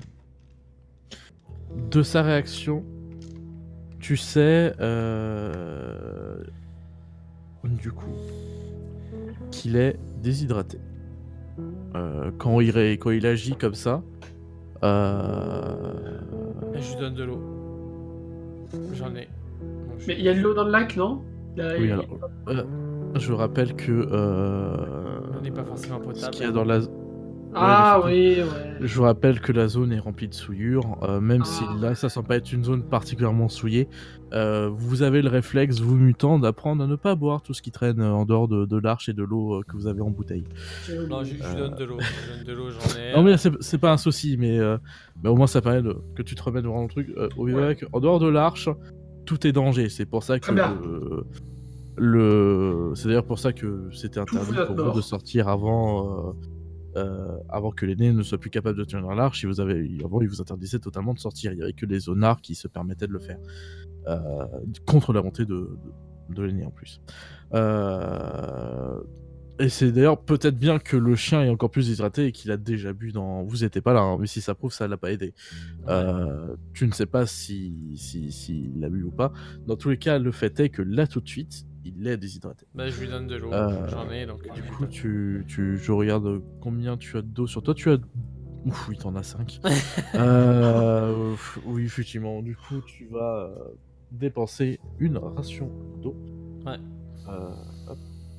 De sa réaction, tu sais, euh, du coup, qu'il est déshydraté. Euh, quand, il ré- quand il agit comme ça, euh, Et je lui donne de l'eau. J'en ai. Donc, je- Mais il y a de l'eau dans le lac, non Là, oui, il- alors, euh, je rappelle que euh, On n'est pas forcément ce potable. qu'il y a dans la, Ah Ouais, oui, ouais. je vous rappelle que la zone est remplie de souillures, euh, même Ah. si là ça semble pas être une zone particulièrement souillée. Euh, vous avez le réflexe, vous mutant, d'apprendre à ne pas boire tout ce qui traîne euh, en dehors de, de l'arche et de l'eau euh, que vous avez en bouteille. J'ai Non, oublié. je, je lui donne de l'eau. Je donne de l'eau, j'en ai. Non mais c'est c'est pas un souci, mais, euh, mais au moins ça permet de, que tu te remettes devant le truc. Euh, au Ouais. en dehors de l'arche, tout est danger. C'est pour ça que Très bien. le, le- c'est d'ailleurs pour ça que c'était interdit vous êtes pour vous mort. de sortir avant. euh, Euh, avant que l'aîné ne soit plus capable de tenir l'arche, il vous avait, avant il vous interdisait totalement de sortir. Il n'y avait que les zonards qui se permettaient de le faire, euh, contre la volonté de, de, de l'aîné en plus. Euh, et c'est d'ailleurs peut-être bien que le chien est encore plus hydraté et qu'il a déjà bu dans. Vous n'étiez pas là, hein, mais si ça prouve, ça l'a pas aidé. Euh, tu ne sais pas si, si, si il a bu ou pas. Dans tous les cas, le fait est que là tout de suite, il est déshydraté. Bah, je lui donne de l'eau. Euh, J'en ai, donc. Du coup, tu, tu, je regarde combien tu as d'eau sur toi. Tu as. Ouf, oui, t'en as cinq. euh, oui, effectivement. Du coup, tu vas euh, dépenser une ration d'eau. Ouais. Euh, hop.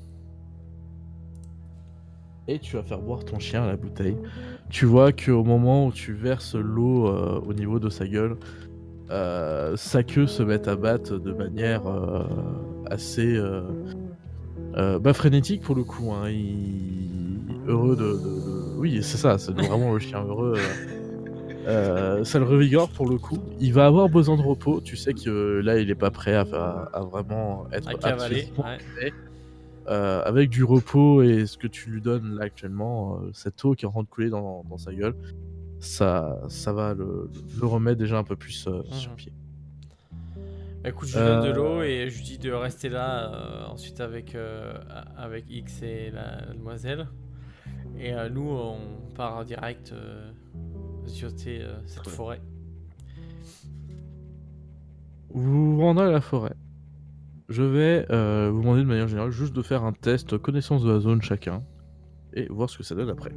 Et tu vas faire boire ton chien à la bouteille. Tu vois qu'au moment où tu verses l'eau euh, au niveau de sa gueule, euh, sa queue se met à battre de manière euh, assez euh, euh, bah, frénétique pour le coup. Hein. Il... Heureux de, de- de- Oui, c'est ça, c'est vraiment le chien heureux. euh. Euh, ça le revigore pour le coup. Il va avoir besoin de repos. Tu sais que euh, là, il est pas prêt à, à- à vraiment être À apte cavaler. physiquement. Ouais. Euh, avec du repos et ce que tu lui donnes là actuellement, euh, cette eau qui est en train de couler dans, dans sa gueule, ça, ça va le, le remettre déjà un peu plus euh, Mhm. sur pied. Bah, écoute, je lui donne de Euh, l'eau et je lui dis de rester là euh, ensuite avec, euh, avec X et la, la demoiselle. Et euh, nous, on part direct euh, zioter euh, cette Très bien. forêt. Vous vous rendez à la forêt. je vais euh, vous demander de manière générale juste de faire un test connaissance de la zone chacun et voir ce que ça donne après.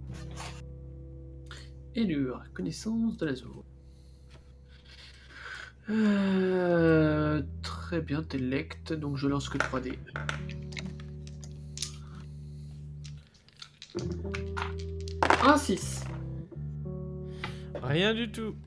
Élure, connaissance de la zone. Euh, très bien, intellect, donc je lance que trois dés. Un six. Rien du tout.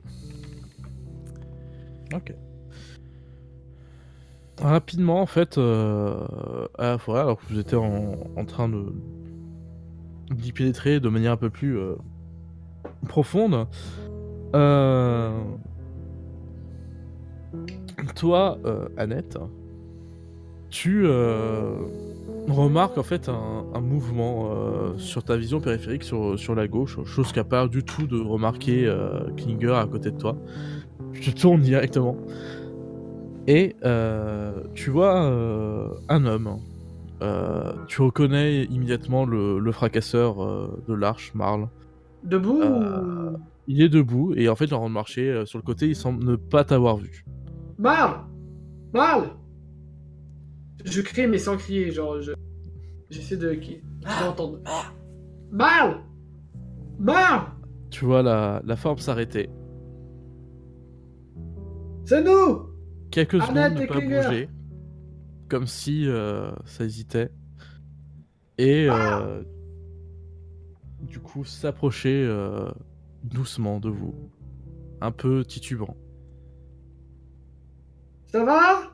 Ok. Rapidement, en fait, euh, à la forêt, alors que vous étiez en, en train de d'y pénétrer de manière un peu plus euh, profonde, euh, toi, euh, Annette, tu euh, remarques en fait un, un mouvement euh, sur ta vision périphérique sur, sur la gauche, chose qu'a pas du tout de remarquer euh, Klinger à côté de toi. Tu te tournes directement. Et euh, tu vois euh, un homme. Euh, tu reconnais immédiatement le, le fracasseur euh, de l'arche, Marl. Debout Euh, ou... Il est debout et en fait, en train de marcher euh, sur le côté, il semble ne pas t'avoir vu. Marl Marl Je crie mais sans crier, genre je... J'essaie de... qu'ils entendent. Marl Marl Tu vois la, la forme s'arrêter. C'est nous Quelques Annette secondes ne et pas Klinger. bouger. Comme si euh, ça hésitait. Et euh, du coup, s'approcher euh, doucement de vous. Un peu titubant. Ça va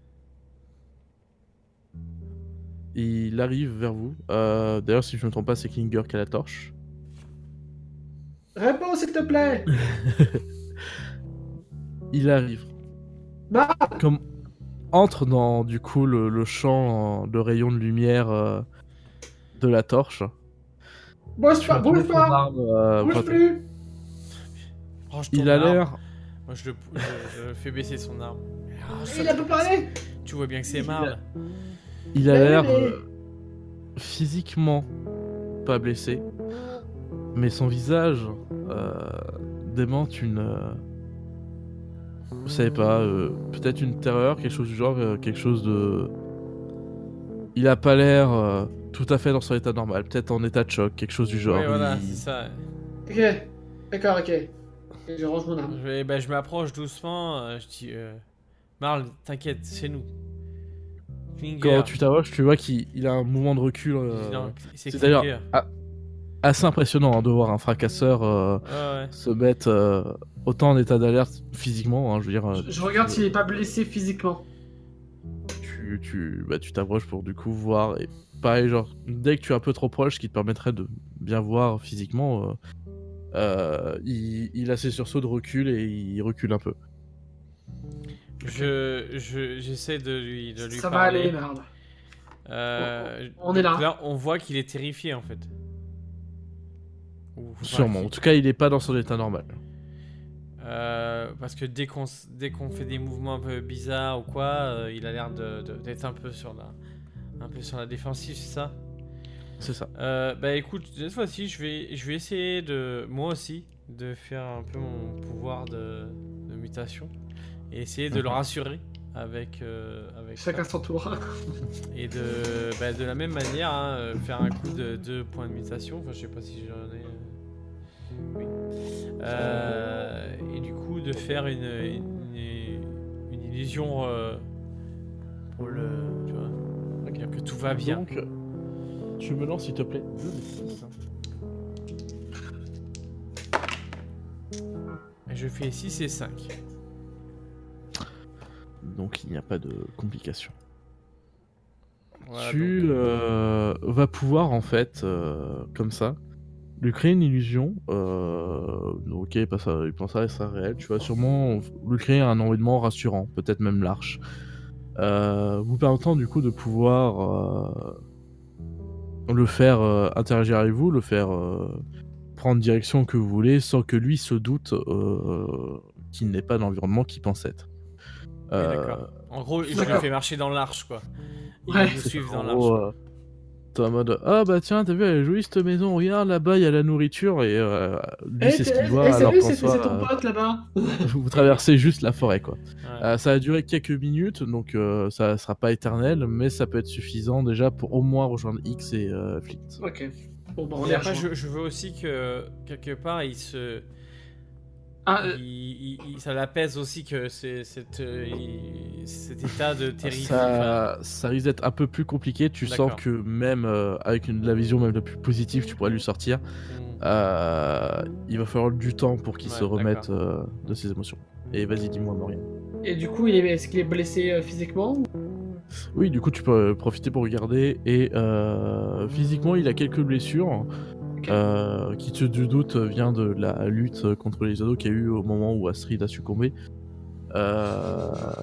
Il arrive vers vous. Euh, D'ailleurs, si je ne me trompe pas, c'est Klinger qui a la torche. Réponds s'il te plaît Il arrive. Marl Comme entre dans du coup le, le champ, de rayon de lumière euh, de la torche. Bouge Tu pas, as bouge ton pas arme, euh, Bouge enfin, plus Range ton il a arme. l'air. Moi, je, le, je, je fais baisser son arme. Ah, ça- Il a pas parlé Tu vois bien que c'est Il a- Marl. Il a Mais oui, l'air mais- euh, physiquement pas blessé, mais son visage euh, démente une. euh, vous savez pas, euh, peut-être une terreur, quelque chose du genre, euh, quelque chose de. Il a pas l'air euh, tout à fait dans son état normal, peut-être en état de choc, quelque chose du genre. Ouais, voilà, Il- c'est ça. Ok, d'accord, ok. Et je range mon arme. Je, vais- bah, je m'approche doucement. euh, je dis euh, Marl, t'inquiète, c'est nous. Klinger. Quand tu t'approches, tu vois qu'il il a un mouvement de recul. euh, Non, c'est c'est d'ailleurs Klinger. a- assez impressionnant hein, de voir un fracasseur euh, Ouais, ouais. se mettre euh, autant en état d'alerte physiquement. Hein, je veux dire, euh, Je, je regarde s'il est pas blessé physiquement. tu tu bah, tu t'approches pour du coup voir. Et pareil, genre, dès que tu es un peu trop proche, ce qui te permettrait de bien voir physiquement, euh, euh, il, il a ses sursauts de recul et il recule un peu. Je, je, j'essaie de lui, de lui Ça va parler. aller, merde. Euh, On- on est là. donc on voit qu'il est terrifié en fait. Ou- enfin, Sûrement. qu'il- En tout cas, il est pas dans son état normal. Euh, parce que dès qu'on s- dès qu'on fait des mouvements un peu bizarres ou quoi, euh, il a l'air de, de- d'être un peu sur la un peu sur la défensive, c'est ça. C'est ça. Euh, bah écoute, cette fois-ci, je vais je vais essayer de moi aussi de faire un peu mon pouvoir de, de mutation et essayer de le Mhm. rassurer avec euh, avec Chacun ça. son tour. Et de bah, de la même manière hein, euh, faire un coup de deux points de mutation. Enfin, je sais pas si j'en ai. euh, Oui. Euh, et du coup de faire une, une, une illusion euh, pour le. Tu vois, dire que tout va bien. Donc, tu me lances, s'il te plaît, deux des six. Et je fais six et cinq. Donc, il n'y a pas de complications. Voilà, tu donc, euh, vas pouvoir, en fait, euh, comme ça, lui créer une illusion. Euh, ok, pas ça, il pense à ça réel. Tu vas sûrement lui créer un environnement rassurant, peut-être même l'arche. Euh, vous permettant du coup de pouvoir euh, le faire euh, interagir avec vous, le faire euh, prendre direction que vous voulez, sans que lui se doute euh, qu'il n'est pas dans l'environnement qu'il pense être. oui, Euh, d'accord. En gros, je D'accord. le fais marcher dans l'arche quoi. Il Ouais. va nous suivre dans en l'arche. gros, euh, T'es en mode ah bah tiens, t'as vu, elle est jolie cette maison, regarde là-bas, il y a la nourriture, et euh, lui Eh, c'est ce qu'il eh, voit, eh, alors salut, qu'en c'est soi, c'est ton euh, pote là-bas. vous traversez juste la forêt quoi. Ouais. Euh, ça a duré quelques minutes, donc euh, ça sera pas éternel, mais ça peut être suffisant déjà pour au moins rejoindre X et euh, Flint. Ok. Bon, bah on Et les après, rejoint. je, je veux aussi que quelque part il se. Ah, euh, Il, il- il- ça l'apaise aussi que c'est cette, euh, il- cet état de terrifié. Ça, ça risque d'être un peu plus compliqué, tu sens D'accord. que même euh, avec une, la vision même la plus positive, tu pourrais lui sortir. Hmm. Euh, il va falloir du temps pour qu'il Ouais, se remette euh, de ses émotions. Et vas-y, dis-moi, Morien. et du coup, il est... est-ce qu'il est blessé euh, physiquement ou- Oui, du coup, tu peux profiter pour regarder. Et euh, physiquement, il a quelques blessures. Ok. Euh, qui, tu te doutes, vient de la lutte contre les ados qu'il y a eu au moment où Astrid a succombé. Euh...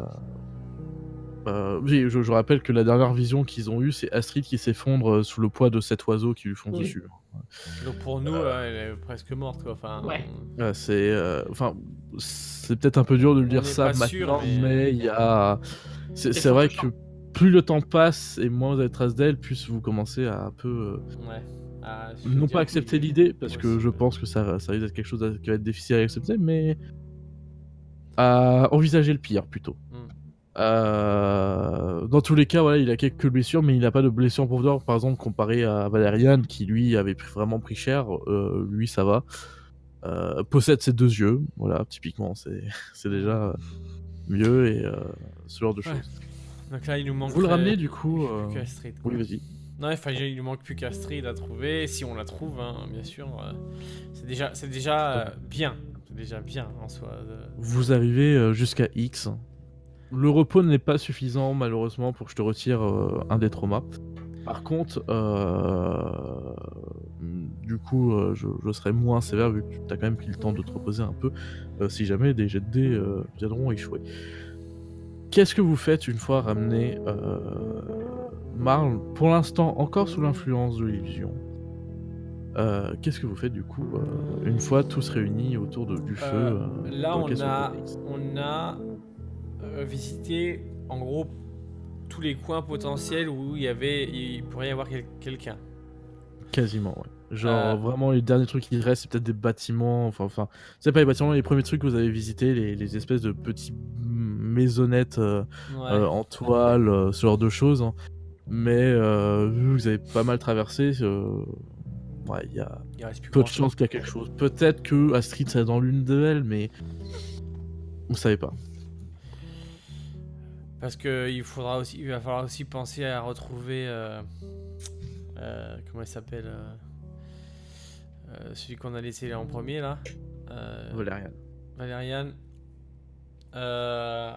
Euh, oui, je, je rappelle que la dernière vision qu'ils ont eue, c'est Astrid qui s'effondre sous le poids de cet oiseau qui lui fonce Oui. dessus. Donc pour nous, euh, elle est presque morte quoi. Enfin, Ouais. on- Ouais, c'est, euh, enfin, c'est peut-être un peu dur de le On dire n'est ça pas maintenant, sûr, mais- mais il y a, c'est, Il c'est faut vrai que que plus le temps passe et moins vous avez trace d'elle, plus vous commencez à un peu, euh, Ouais. Ah, je non veux pas dire, accepter oui, l'idée, parce moi que aussi, je ouais. pense que ça, ça risque d'être quelque chose à- qui va être difficile à accepter, mais à envisager le pire plutôt. Mm. Euh, dans tous les cas, voilà, il a quelques blessures, mais il n'a pas de blessures en profondeur. Par exemple, comparé à Valérian, qui lui avait pris- vraiment pris cher, euh, lui ça va. Euh, possède ses deux yeux, voilà, typiquement, c'est c'est déjà mieux et euh, ce genre de choses. Ouais. Donc là, il nous manque. Vous le ramenez du coup. Plus euh, qu'Astrid, quoi. Oui, vas-y. Non, enfin, il nous manque plus qu'Astrid à trouver. Si on la trouve, hein, bien sûr. euh, c'est déjà, c'est déjà euh, bien. C'est déjà bien en soi. de- Vous arrivez euh, jusqu'à X. Le repos n'est pas suffisant, malheureusement, pour que je te retire euh, un des traumas. Par contre, euh, du coup, euh, je, je serai moins sévère vu que tu as quand même pris le temps de te reposer un peu, euh, si jamais des jets de dés euh, viendront échouer. Qu'est-ce que vous faites une fois ramené euh, Marl, pour l'instant encore sous l'influence de l'illusion? Euh, Qu'est-ce que vous faites du coup euh, une fois tous réunis autour de, du feu Euh, euh, là, dans on lequel sont a, les X? on a euh, visité en gros tous les coins potentiels où il y avait, il pourrait y avoir quel- quelqu'un. Quasiment, ouais. Genre Euh, vraiment les derniers trucs qui restent, c'est peut-être des bâtiments, enfin, enfin, c'est pas les bâtiments, les premiers trucs que vous avez visités, les, les espèces de petits maisonnettes euh, Ouais. euh, en toile, euh, ce genre de choses. hein. Mais euh, vu que vous avez pas mal traversé, euh, ouais, il y a il reste plus peu de grand-chose. chances qu'il y a quelque chose. Peut-être que Astrid serait dans l'une d'elles, mais vous savez pas. Parce que il faudra aussi, il va falloir aussi penser à retrouver, euh, euh, comment il s'appelle, euh, euh, celui qu'on a laissé là en premier là, euh, Valérian. Valérian. Euh,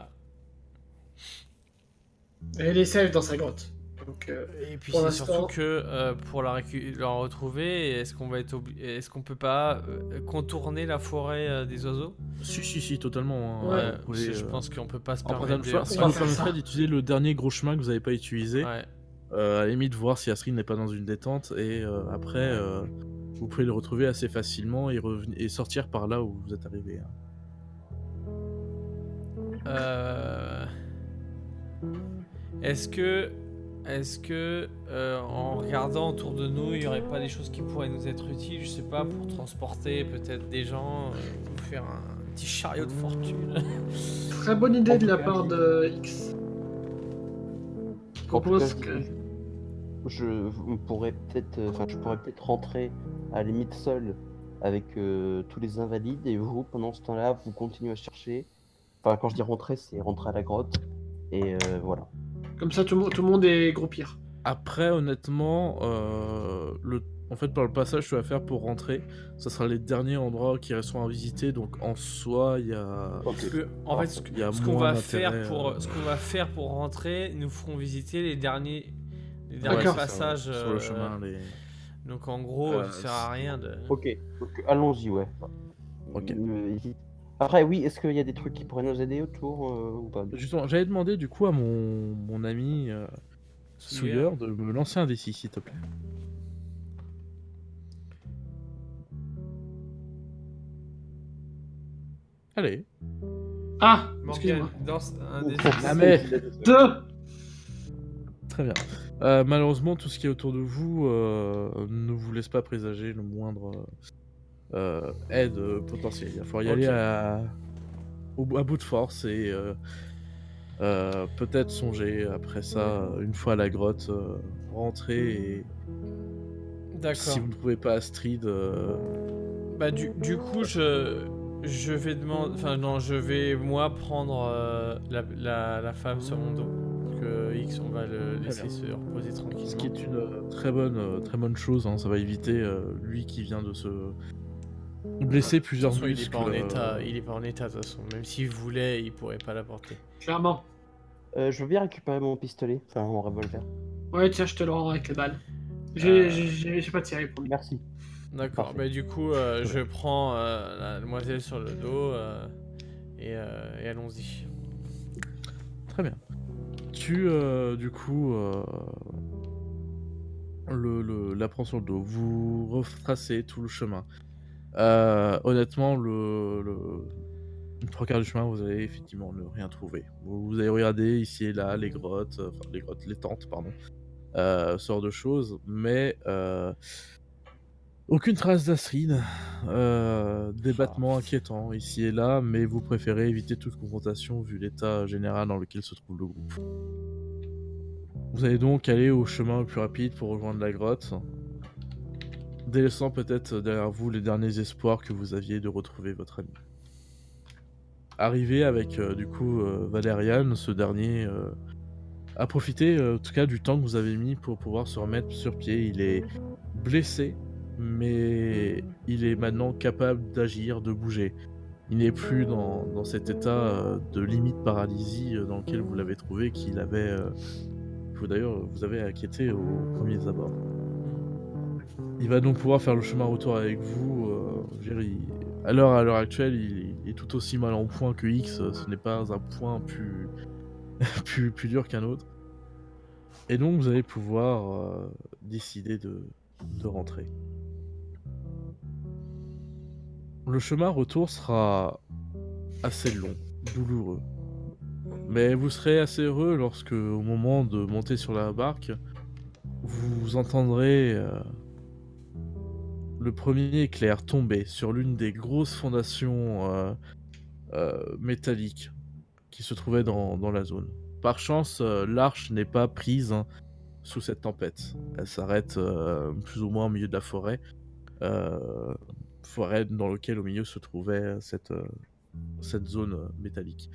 Elle est safe dans sa grotte. Donc, euh, et puis Pour c'est l'instant- surtout que euh, pour la, récu- la retrouver, est-ce qu'on va être obli- est-ce qu'on peut pas euh, contourner la forêt euh, des oiseaux? Si, si, si, totalement. hein. Ouais, Vous pouvez, je, je euh, pense qu'on peut pas se en permettre prenant le choix, de... si on va vous faire ça. permettrez d'utiliser le dernier gros chemin que vous n'avez pas utilisé, Ouais. Euh, à la limite voir si Astrid n'est pas dans une détente et euh, après euh, vous pouvez le retrouver assez facilement et, reven- et sortir par là où vous êtes arrivé. hein. Euh, Est-ce que, est-ce que, euh, en regardant autour de nous, il y aurait pas des choses qui pourraient nous être utiles, je sais pas, pour transporter peut-être des gens, euh, ou faire un petit chariot de fortune. très bonne idée de la part de X. Je En tout propose cas, que. je, je pourrais peut-être, euh, enfin, je pourrais peut-être rentrer à la limite seul avec euh, tous les invalides et vous, pendant ce temps-là, vous continuez à chercher. Enfin, quand je dis rentrer, c'est rentrer à la grotte. Et euh, voilà. Comme ça, tout le monde, tout le monde est groupir. Après honnêtement, euh, le... en fait par le passage que tu vas faire pour rentrer, ça sera les derniers endroits qui resteront à visiter, donc en soi il y a... Parce que, en fait, ce, que- Il y a ce qu'on moins va faire d'intérêt, pour, euh. ce qu'on va faire pour rentrer, nous ferons visiter les derniers, les derniers D'accord. passages. Sur le euh, chemin, les... Donc en gros, Euh, ça sert à rien de. Ok, donc allons-y, ouais. Ok. Euh, y- Après, oui, est-ce qu'il y a des trucs qui pourraient nous aider autour euh, ou pas? Justement, j'avais demandé du coup à mon, mon ami euh, Souilleur de me lancer un D six s'il te plaît. Allez. Ah, Morgane, excuse-moi. danse un des. Ah mais Deux. très bien. Euh, malheureusement, tout ce qui est autour de vous euh, ne vous laisse pas présager le moindre euh, aide euh, potentielle. Il va falloir y Ok. aller à... Au... à bout de force et euh, euh, peut-être songer après ça, une fois à la grotte, euh, rentrer et D'accord. si vous ne trouvez pas Astrid, euh, Bah du, du coup je je vais demander, enfin non, je vais moi prendre euh, la, la, la femme sur mon dos. Que X, on va le Très laisser bien. se reposer tranquillement. ce qui est une euh, très bonne, euh, très bonne chose, hein, ça va éviter euh, lui qui vient de se blesser De toute plusieurs façon, il est muscles. pas en euh, état, il est pas en état de toute façon. Même s'il voulait, il pourrait pas la porter. Clairement. Euh, je veux bien récupérer mon pistolet, enfin mon revolver. Ouais, tiens, je te le rends avec les balles. J'ai Euh, j'ai- j'ai- j'ai pas tiré pour lui. Merci. D'accord. Parfait. Bah du coup, euh, Très je prends euh, la demoiselle sur le dos euh, et, euh, et allons-y. Très bien. Tu, euh, du coup, euh, le, le, la prend sur le dos. Vous retracez tout le chemin. Euh, honnêtement, le, le le trois quarts du chemin, vous allez effectivement ne rien trouver. Vous, vous avez regardé ici et là les grottes, euh, enfin les grottes, les tentes, pardon, euh, ce genre de choses, mais euh, aucune trace d'Astrid. Euh, des Ah. battements inquiétants ici et là, mais vous préférez éviter toute confrontation vu l'état général dans lequel se trouve le groupe. Vous allez donc aller au chemin le plus rapide pour rejoindre la grotte, délaissant peut-être derrière vous les derniers espoirs que vous aviez de retrouver votre ami. Arrivé avec euh, du coup euh, Valérian, ce dernier euh, a profité euh, en tout cas du temps que vous avez mis pour pouvoir se remettre sur pied. Il est blessé, mais il est maintenant capable d'agir, de bouger. Il n'est plus dans, dans cet état euh, de limite paralysie euh, dans lequel vous l'avez trouvé, qu'il avait, euh, que d'ailleurs vous avez inquiété aux premiers abords. Il va donc pouvoir faire le chemin retour avec vous. Euh, je veux dire, il- à l'heure à l'heure actuelle, il, il est tout aussi mal en point que X. Ce n'est pas un point plus, plus, plus dur qu'un autre. Et donc vous allez pouvoir euh, décider de, de rentrer. Le chemin retour sera assez long, douloureux. Mais vous serez assez heureux lorsque, au moment de monter sur la barque, vous entendrez euh, le premier éclair tomber sur l'une des grosses fondations euh, euh, métalliques qui se trouvait dans, dans la zone. Par chance, euh, l'arche n'est pas prise hein, sous cette tempête. Elle s'arrête euh, plus ou moins au milieu de la forêt. Euh, forêt dans laquelle au milieu se trouvait cette, euh, cette zone euh, métallique.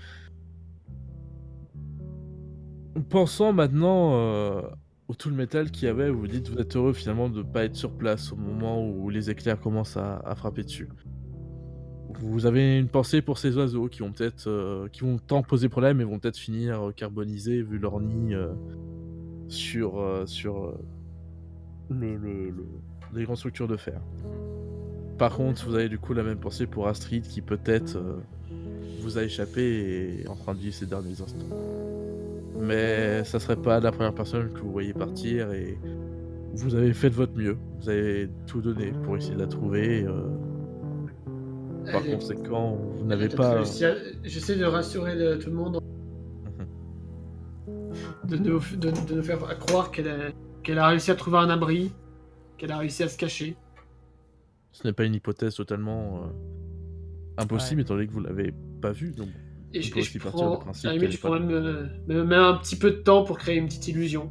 Pensant maintenant euh, au tout le métal qu'il y avait, vous vous dites vous êtes heureux finalement de ne pas être sur place au moment où les éclairs commencent à, à frapper dessus. Vous avez une pensée pour ces oiseaux qui vont peut-être, euh, qui vont tant poser problème et vont peut-être finir euh, carbonisés vu leur nid euh, sur, euh, sur euh, le, le, le- les grandes structures de fer. Par contre, vous avez du coup la même pensée pour Astrid qui peut-être euh, vous a échappé et est en train de vivre ces derniers instants. Mais ça serait pas la première personne que vous voyez partir et vous avez fait de votre mieux. Vous avez tout donné pour essayer de la trouver. euh, Par Elle est- conséquent, vous elle a n'avez peut-être pas... réussi à- J'essaie de rassurer le- tout le monde, de nous, de, de nous faire croire qu'elle a, qu'elle a réussi à trouver un abri, qu'elle a réussi à se cacher. Ce n'est pas une hypothèse totalement euh, impossible Ouais. étant donné que vous l'avez pas vue. Donc Et on je, peut et aussi je partir prends, du principe à la qu'elle limite, est je pas prends là. même, me, me mets un petit peu de temps pour créer une petite illusion.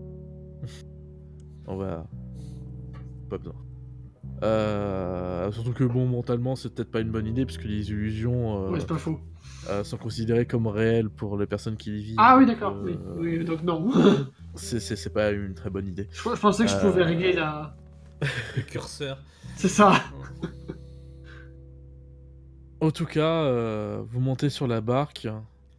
On va... Pas besoin. Euh, Surtout que bon, mentalement, c'est peut-être pas une bonne idée, puisque les illusions euh, Ouais, c'est pas faux. euh, sont considérées comme réelles pour les personnes qui les vivent. Ah oui, donc, d'accord, euh, oui. oui. Donc non. c'est- C'est c'est pas une très bonne idée. je, je pensais que je pouvais Euh, régler la... Le curseur. C'est ça. En tout cas, euh, vous montez sur la barque,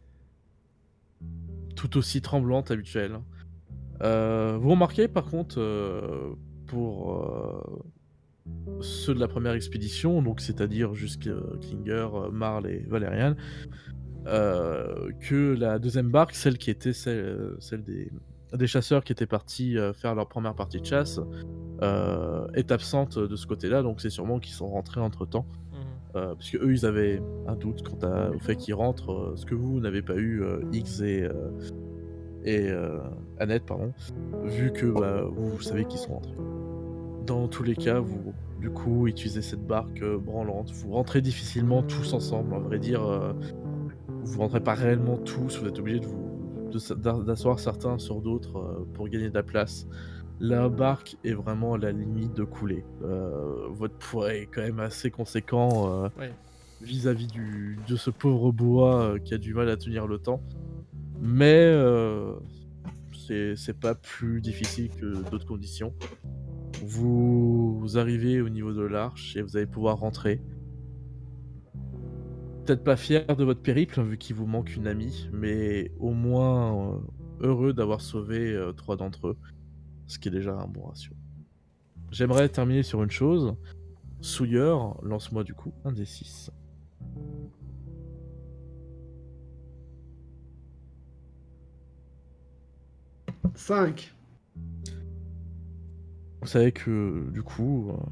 tout aussi tremblante habituelle. Euh, vous remarquez par contre, euh, pour euh, ceux de la première expédition, donc c'est-à-dire jusqu'à Klinger, euh, Marl et Valérian, euh, que la deuxième barque, celle qui était celle, celle des, des chasseurs qui étaient partis euh, faire leur première partie de chasse, euh, est absente de ce côté-là, donc c'est sûrement qu'ils sont rentrés entre-temps. Mhm. Euh, parce que eux ils avaient un doute quant à- au fait qu'ils rentrent, euh, ce que vous n'avez pas eu, euh, X et, euh, et euh, Annette, pardon, vu que bah, vous, vous savez qu'ils sont rentrés. Dans tous les cas, vous, du coup, utilisez cette barque euh, branlante. Vous rentrez difficilement tous ensemble. À vrai dire, euh, vous rentrez pas réellement tous. Vous êtes obligé de vous de s- d'a- d'asseoir certains sur d'autres euh, pour gagner de la place. La barque est vraiment à la limite de couler. Euh, votre poids est quand même assez conséquent euh, Ouais. vis-à-vis du, de ce pauvre bois euh, qui a du mal à tenir le temps. Mais euh, c'est c'est pas plus difficile que d'autres conditions. Vous, vous arrivez au niveau de l'arche et vous allez pouvoir rentrer. Peut-être pas fier de votre périple, vu qu'il vous manque une amie, mais au moins euh, heureux d'avoir sauvé euh, trois d'entre eux, ce qui est déjà un bon ratio. J'aimerais terminer sur une chose. Souilleur, lance-moi du coup un des six. cinq. Vous savez que du coup, euh,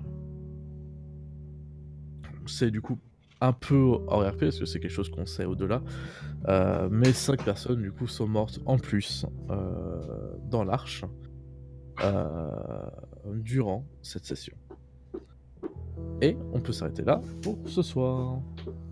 c'est du coup un peu hors R P, parce que c'est quelque chose qu'on sait au-delà. Euh, mais cinq personnes du coup sont mortes en plus euh, dans l'arche euh, durant cette session. Et on peut s'arrêter là pour ce soir.